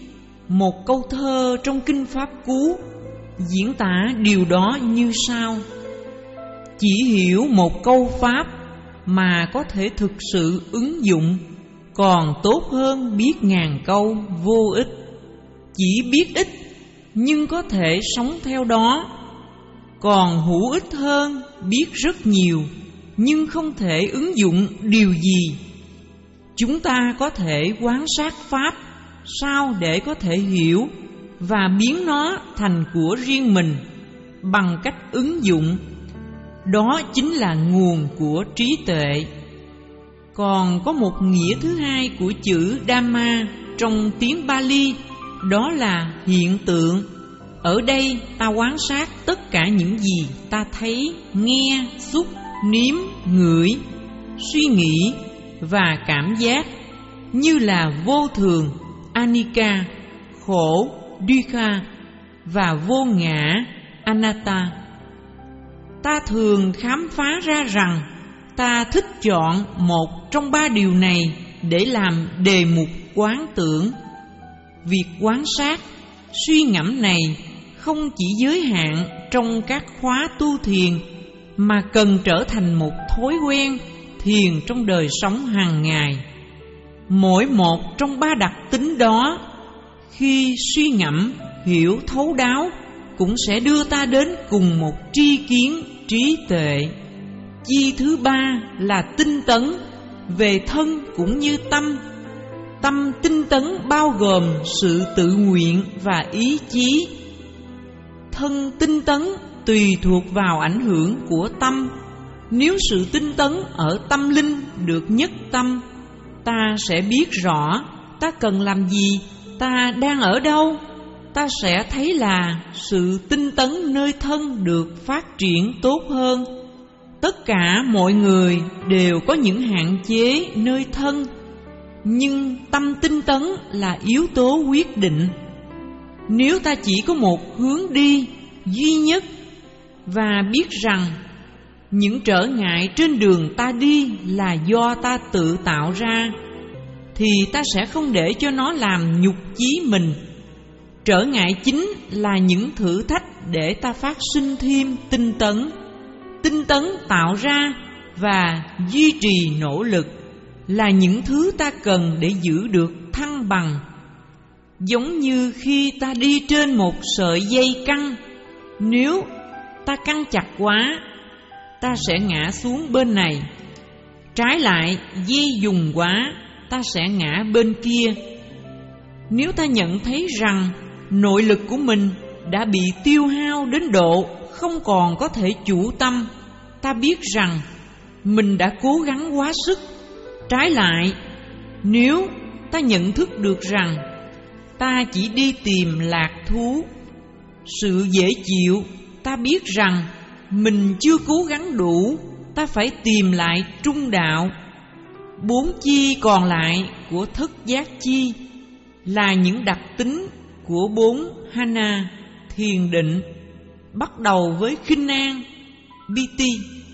Speaker 1: Một câu thơ trong kinh Pháp Cú diễn tả điều đó như sau: chỉ hiểu một câu pháp mà có thể thực sự ứng dụng, còn tốt hơn biết ngàn câu vô ích. Chỉ biết ít nhưng có thể sống theo đó, còn hữu ích hơn biết rất nhiều nhưng không thể ứng dụng điều gì. Chúng ta có thể quan sát pháp sao để có thể hiểu và biến nó thành của riêng mình bằng cách ứng dụng. Đó chính là nguồn của trí tuệ. Còn có một nghĩa thứ hai của chữ Dhamma trong tiếng Pali, đó là hiện tượng. Ở đây ta quan sát tất cả những gì ta thấy, nghe, xúc, nếm, ngửi, suy nghĩ và cảm giác, như là vô thường, anicca, khổ, dukkha và vô ngã, anatta. Ta thường khám phá ra rằng ta thích chọn một trong ba điều này để làm đề mục quán tưởng. Việc quan sát, suy ngẫm này không chỉ giới hạn trong các khóa tu thiền, mà cần trở thành một thói quen thiền trong đời sống hàng ngày. Mỗi một trong ba đặc tính đó, khi suy ngẫm, hiểu thấu đáo, cũng sẽ đưa ta đến cùng một tri kiến trí tuệ. Chi thứ ba là tinh tấn, về thân cũng như tâm. Tâm tinh tấn bao gồm sự tự nguyện và ý chí. Thân tinh tấn tùy thuộc vào ảnh hưởng của tâm. Nếu sự tinh tấn ở tâm linh được nhất tâm, ta sẽ biết rõ ta cần làm gì, ta đang ở đâu. Ta sẽ thấy là sự tinh tấn nơi thân được phát triển tốt hơn. Tất cả mọi người đều có những hạn chế nơi thân, nhưng tâm tinh tấn là yếu tố quyết định. Nếu ta chỉ có một hướng đi duy nhất và biết rằng những trở ngại trên đường ta đi là do ta tự tạo ra, thì ta sẽ không để cho nó làm nhục chí mình. Trở ngại chính là những thử thách để ta phát sinh thêm tinh tấn. Tinh tấn tạo ra và duy trì nỗ lực là những thứ ta cần để giữ được thăng bằng. Giống như khi ta đi trên một sợi dây căng, nếu ta căng chặt quá, ta sẽ ngã xuống bên này. Trái lại, dây dùng quá, ta sẽ ngã bên kia. Nếu ta nhận thấy rằng nội lực của mình đã bị tiêu hao đến độ không còn có thể chủ tâm, ta biết rằng mình đã cố gắng quá sức. Trái lại, nếu ta nhận thức được rằng ta chỉ đi tìm lạc thú, sự dễ chịu, ta biết rằng mình chưa cố gắng đủ, ta phải tìm lại trung đạo. Bốn chi còn lại của thất giác chi là những đặc tính của bốn hana, thiền định, bắt đầu với khinh an, piti,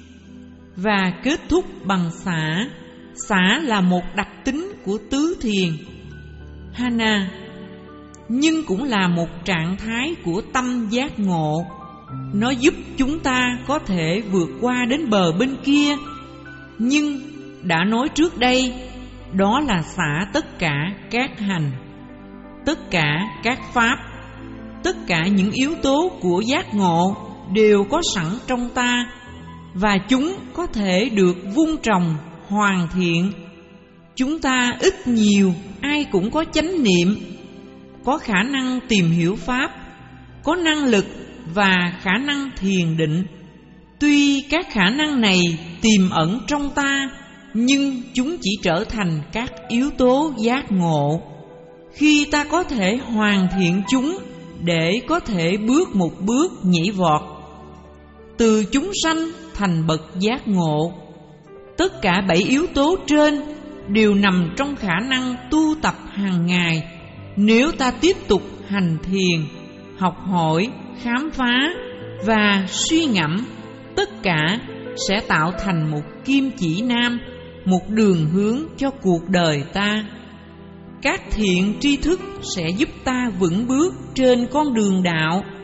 Speaker 1: và kết thúc bằng xả. Xả là một đặc tính của tứ thiền, hana, nhưng cũng là một trạng thái của tâm giác ngộ. Nó giúp chúng ta có thể vượt qua đến bờ bên kia. Nhưng đã nói trước đây, đó là xả tất cả các hành, tất cả các pháp, tất cả những yếu tố của giác ngộ đều có sẵn trong ta, và chúng có thể được vun trồng, hoàn thiện. Chúng ta ít nhiều ai cũng có chánh niệm, có khả năng tìm hiểu pháp, có năng lực và khả năng thiền định. Tuy các khả năng này tiềm ẩn trong ta, nhưng chúng chỉ trở thành các yếu tố giác ngộ khi ta có thể hoàn thiện chúng để có thể bước một bước nhảy vọt từ chúng sanh thành bậc giác ngộ. Tất cả bảy yếu tố trên đều nằm trong khả năng tu tập hàng ngày. Nếu ta tiếp tục hành thiền, học hỏi, khám phá và suy ngẫm, tất cả sẽ tạo thành một kim chỉ nam, một đường hướng cho cuộc đời ta. Các thiện tri thức sẽ giúp ta vững bước trên con đường đạo.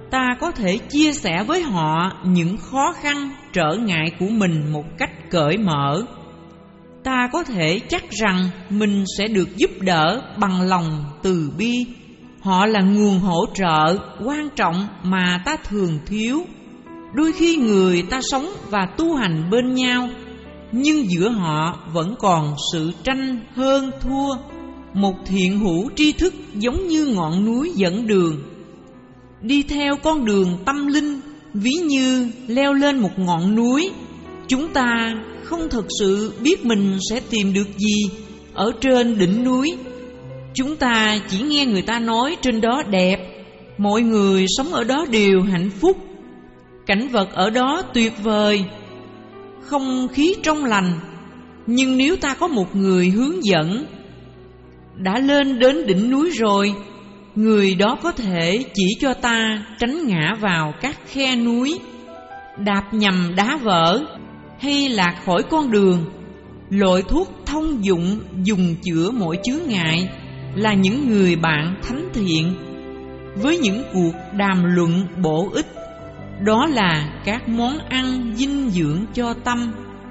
Speaker 1: ta có thể chia sẻ với họ những khó khăn, trở ngại của mình một cách cởi mở. Ta có thể chắc rằng mình sẽ được giúp đỡ bằng lòng từ bi. Họ là nguồn hỗ trợ quan trọng mà ta thường thiếu. Đôi khi người ta sống và tu hành bên nhau, nhưng giữa họ vẫn còn sự tranh hơn thua. Một thiện hữu tri thức giống như ngọn núi dẫn đường. Đi theo con đường tâm linh ví như leo lên một ngọn núi. Chúng ta không thực sự biết mình sẽ tìm được gì ở trên đỉnh núi. Chúng ta chỉ nghe người ta nói trên đó đẹp, mọi người sống ở đó đều hạnh phúc, cảnh vật ở đó tuyệt vời, không khí trong lành. Nhưng nếu ta có một người hướng dẫn đã lên đến đỉnh núi rồi, người đó có thể chỉ cho ta tránh ngã vào các khe núi, đạp nhầm đá vỡ hay lạc khỏi con đường. Loại thuốc thông dụng dùng chữa mọi chướng ngại là những người bạn thánh thiện với những cuộc đàm luận bổ ích. Đó là các món ăn dinh dưỡng cho tâm.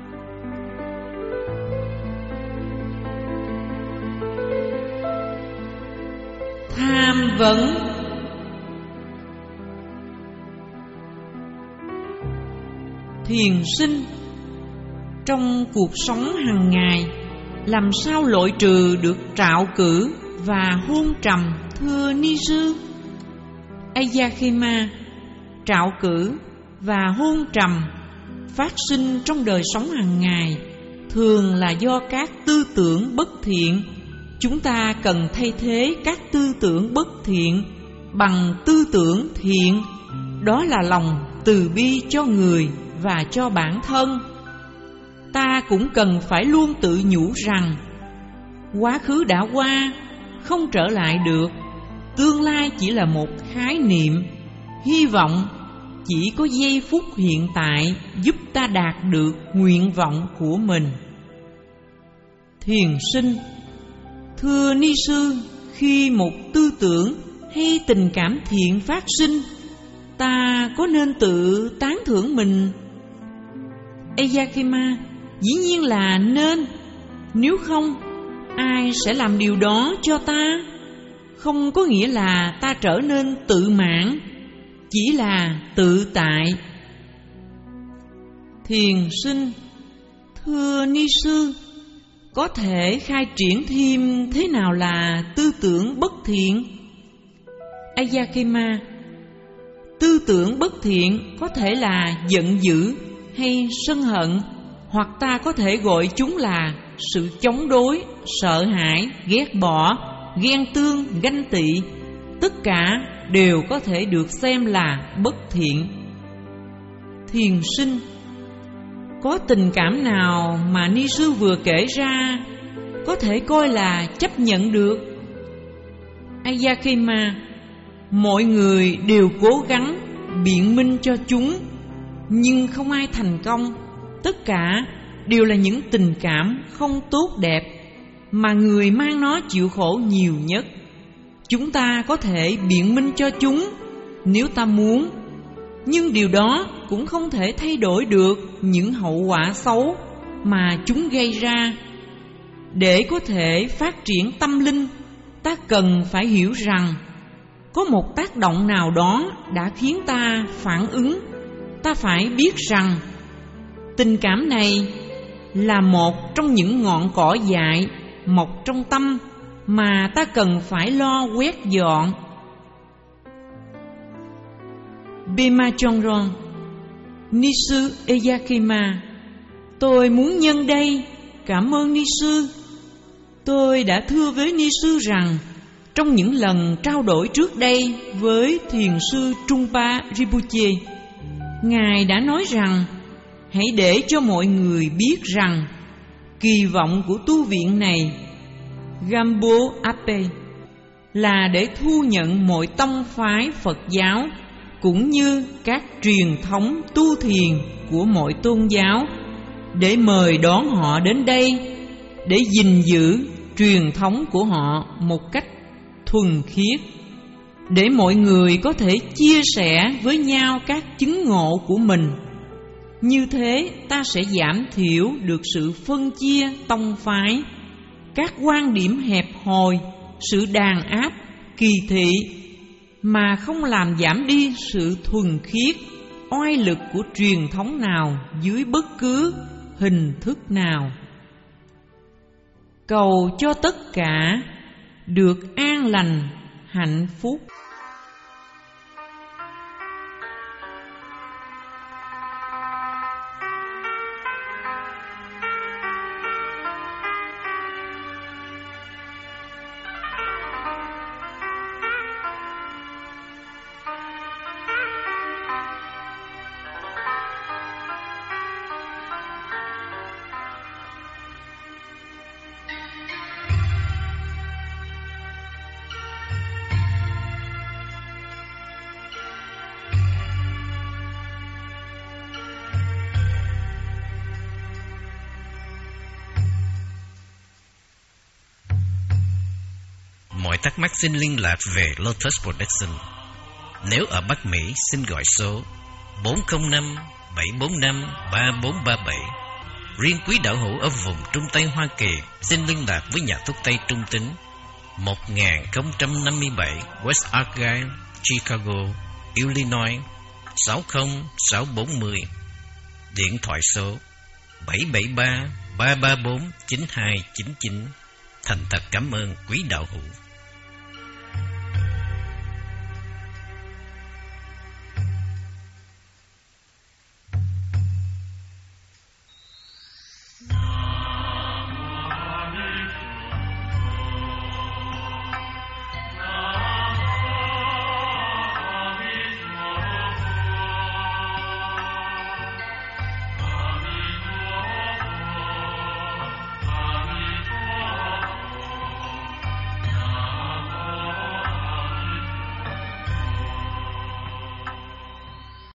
Speaker 1: Tham vấn. Thiền sinh, trong cuộc sống hàng ngày, làm sao loại trừ được trạo cử và hôn trầm, thưa ni sư? Ayakema, trạo cử và hôn trầm phát sinh trong đời sống hàng ngày thường là do các tư tưởng bất thiện. Chúng ta cần thay thế các tư tưởng bất thiện bằng tư tưởng thiện. Đó là lòng từ bi cho người và cho bản thân. Ta cũng cần phải luôn tự nhủ rằng quá khứ đã qua, không trở lại được. Tương lai chỉ là một khái niệm. Hy vọng chỉ có giây phút hiện tại giúp ta đạt được nguyện vọng của mình. Thiền sinh, thưa ni sư, khi một tư tưởng hay tình cảm thiện phát sinh, ta có nên tự tán thưởng mình? Ayakema, dĩ nhiên là nên. Nếu không, ai sẽ làm điều đó cho ta? Không có nghĩa là ta trở nên tự mãn, chỉ là tự tại. Thiền sinh, thưa ni sư, có thể khai triển thêm thế nào là tư tưởng bất thiện? Ayakema, tư tưởng bất thiện có thể là giận dữ hay sân hận, hoặc ta có thể gọi chúng là sự chống đối, sợ hãi, ghét bỏ, ghen tương, ganh tị. Tất cả đều có thể được xem là bất thiện. Thiền sinh, có tình cảm nào mà ni sư vừa kể ra có thể coi là chấp nhận được? Ayakema, mọi người đều cố gắng biện minh cho chúng, nhưng không ai thành công. Tất cả đều là những tình cảm không tốt đẹp mà người mang nó chịu khổ nhiều nhất. Chúng ta có thể biện minh cho chúng nếu ta muốn, nhưng điều đó cũng không thể thay đổi được những hậu quả xấu mà chúng gây ra. Để có thể phát triển tâm linh, ta cần phải hiểu rằng có một tác động nào đó đã khiến ta phản ứng. Ta phải biết rằng tình cảm này là một trong những ngọn cỏ dại mọc trong tâm mà ta cần phải lo quét dọn. Bema Chongron, ni sư Ayakema, tôi muốn nhân đây cảm ơn ni sư. Tôi đã thưa với ni sư rằng trong những lần trao đổi trước đây với thiền sư Trungpa Rinpoche, ngài đã nói rằng hãy để cho mọi người biết rằng kỳ vọng của tu viện này, Gampo Ape, là để thu nhận mọi tông phái Phật giáo cũng như các truyền thống tu thiền của mọi tôn giáo, để mời đón họ đến đây để gìn giữ truyền thống của họ một cách thuần khiết. để mọi người có thể chia sẻ với nhau các chứng ngộ của mình. Như thế ta sẽ giảm thiểu được sự phân chia tông phái, các quan điểm hẹp hòi, sự đàn áp, kỳ thị, mà không làm giảm đi sự thuần khiết, oai lực của truyền thống nào dưới bất cứ hình thức nào. Cầu cho tất cả được an lành, hạnh phúc.
Speaker 2: Mọi thắc mắc xin liên lạc về Lotus Production. Nếu ở Bắc Mỹ xin gọi số bốn không năm bảy bốn năm ba bốn ba bảy. Riêng quý đạo hữu ở vùng Trung Tây Hoa Kỳ xin liên lạc với nhà thuốc Tây Trung Tính một nghìn không trăm năm mươi bảy West Argyle, Chicago, Illinois sáu không sáu bốn không. Điện thoại số bảy bảy ba ba ba bốn chín hai chín chín. Thành thật cảm ơn quý đạo hữu.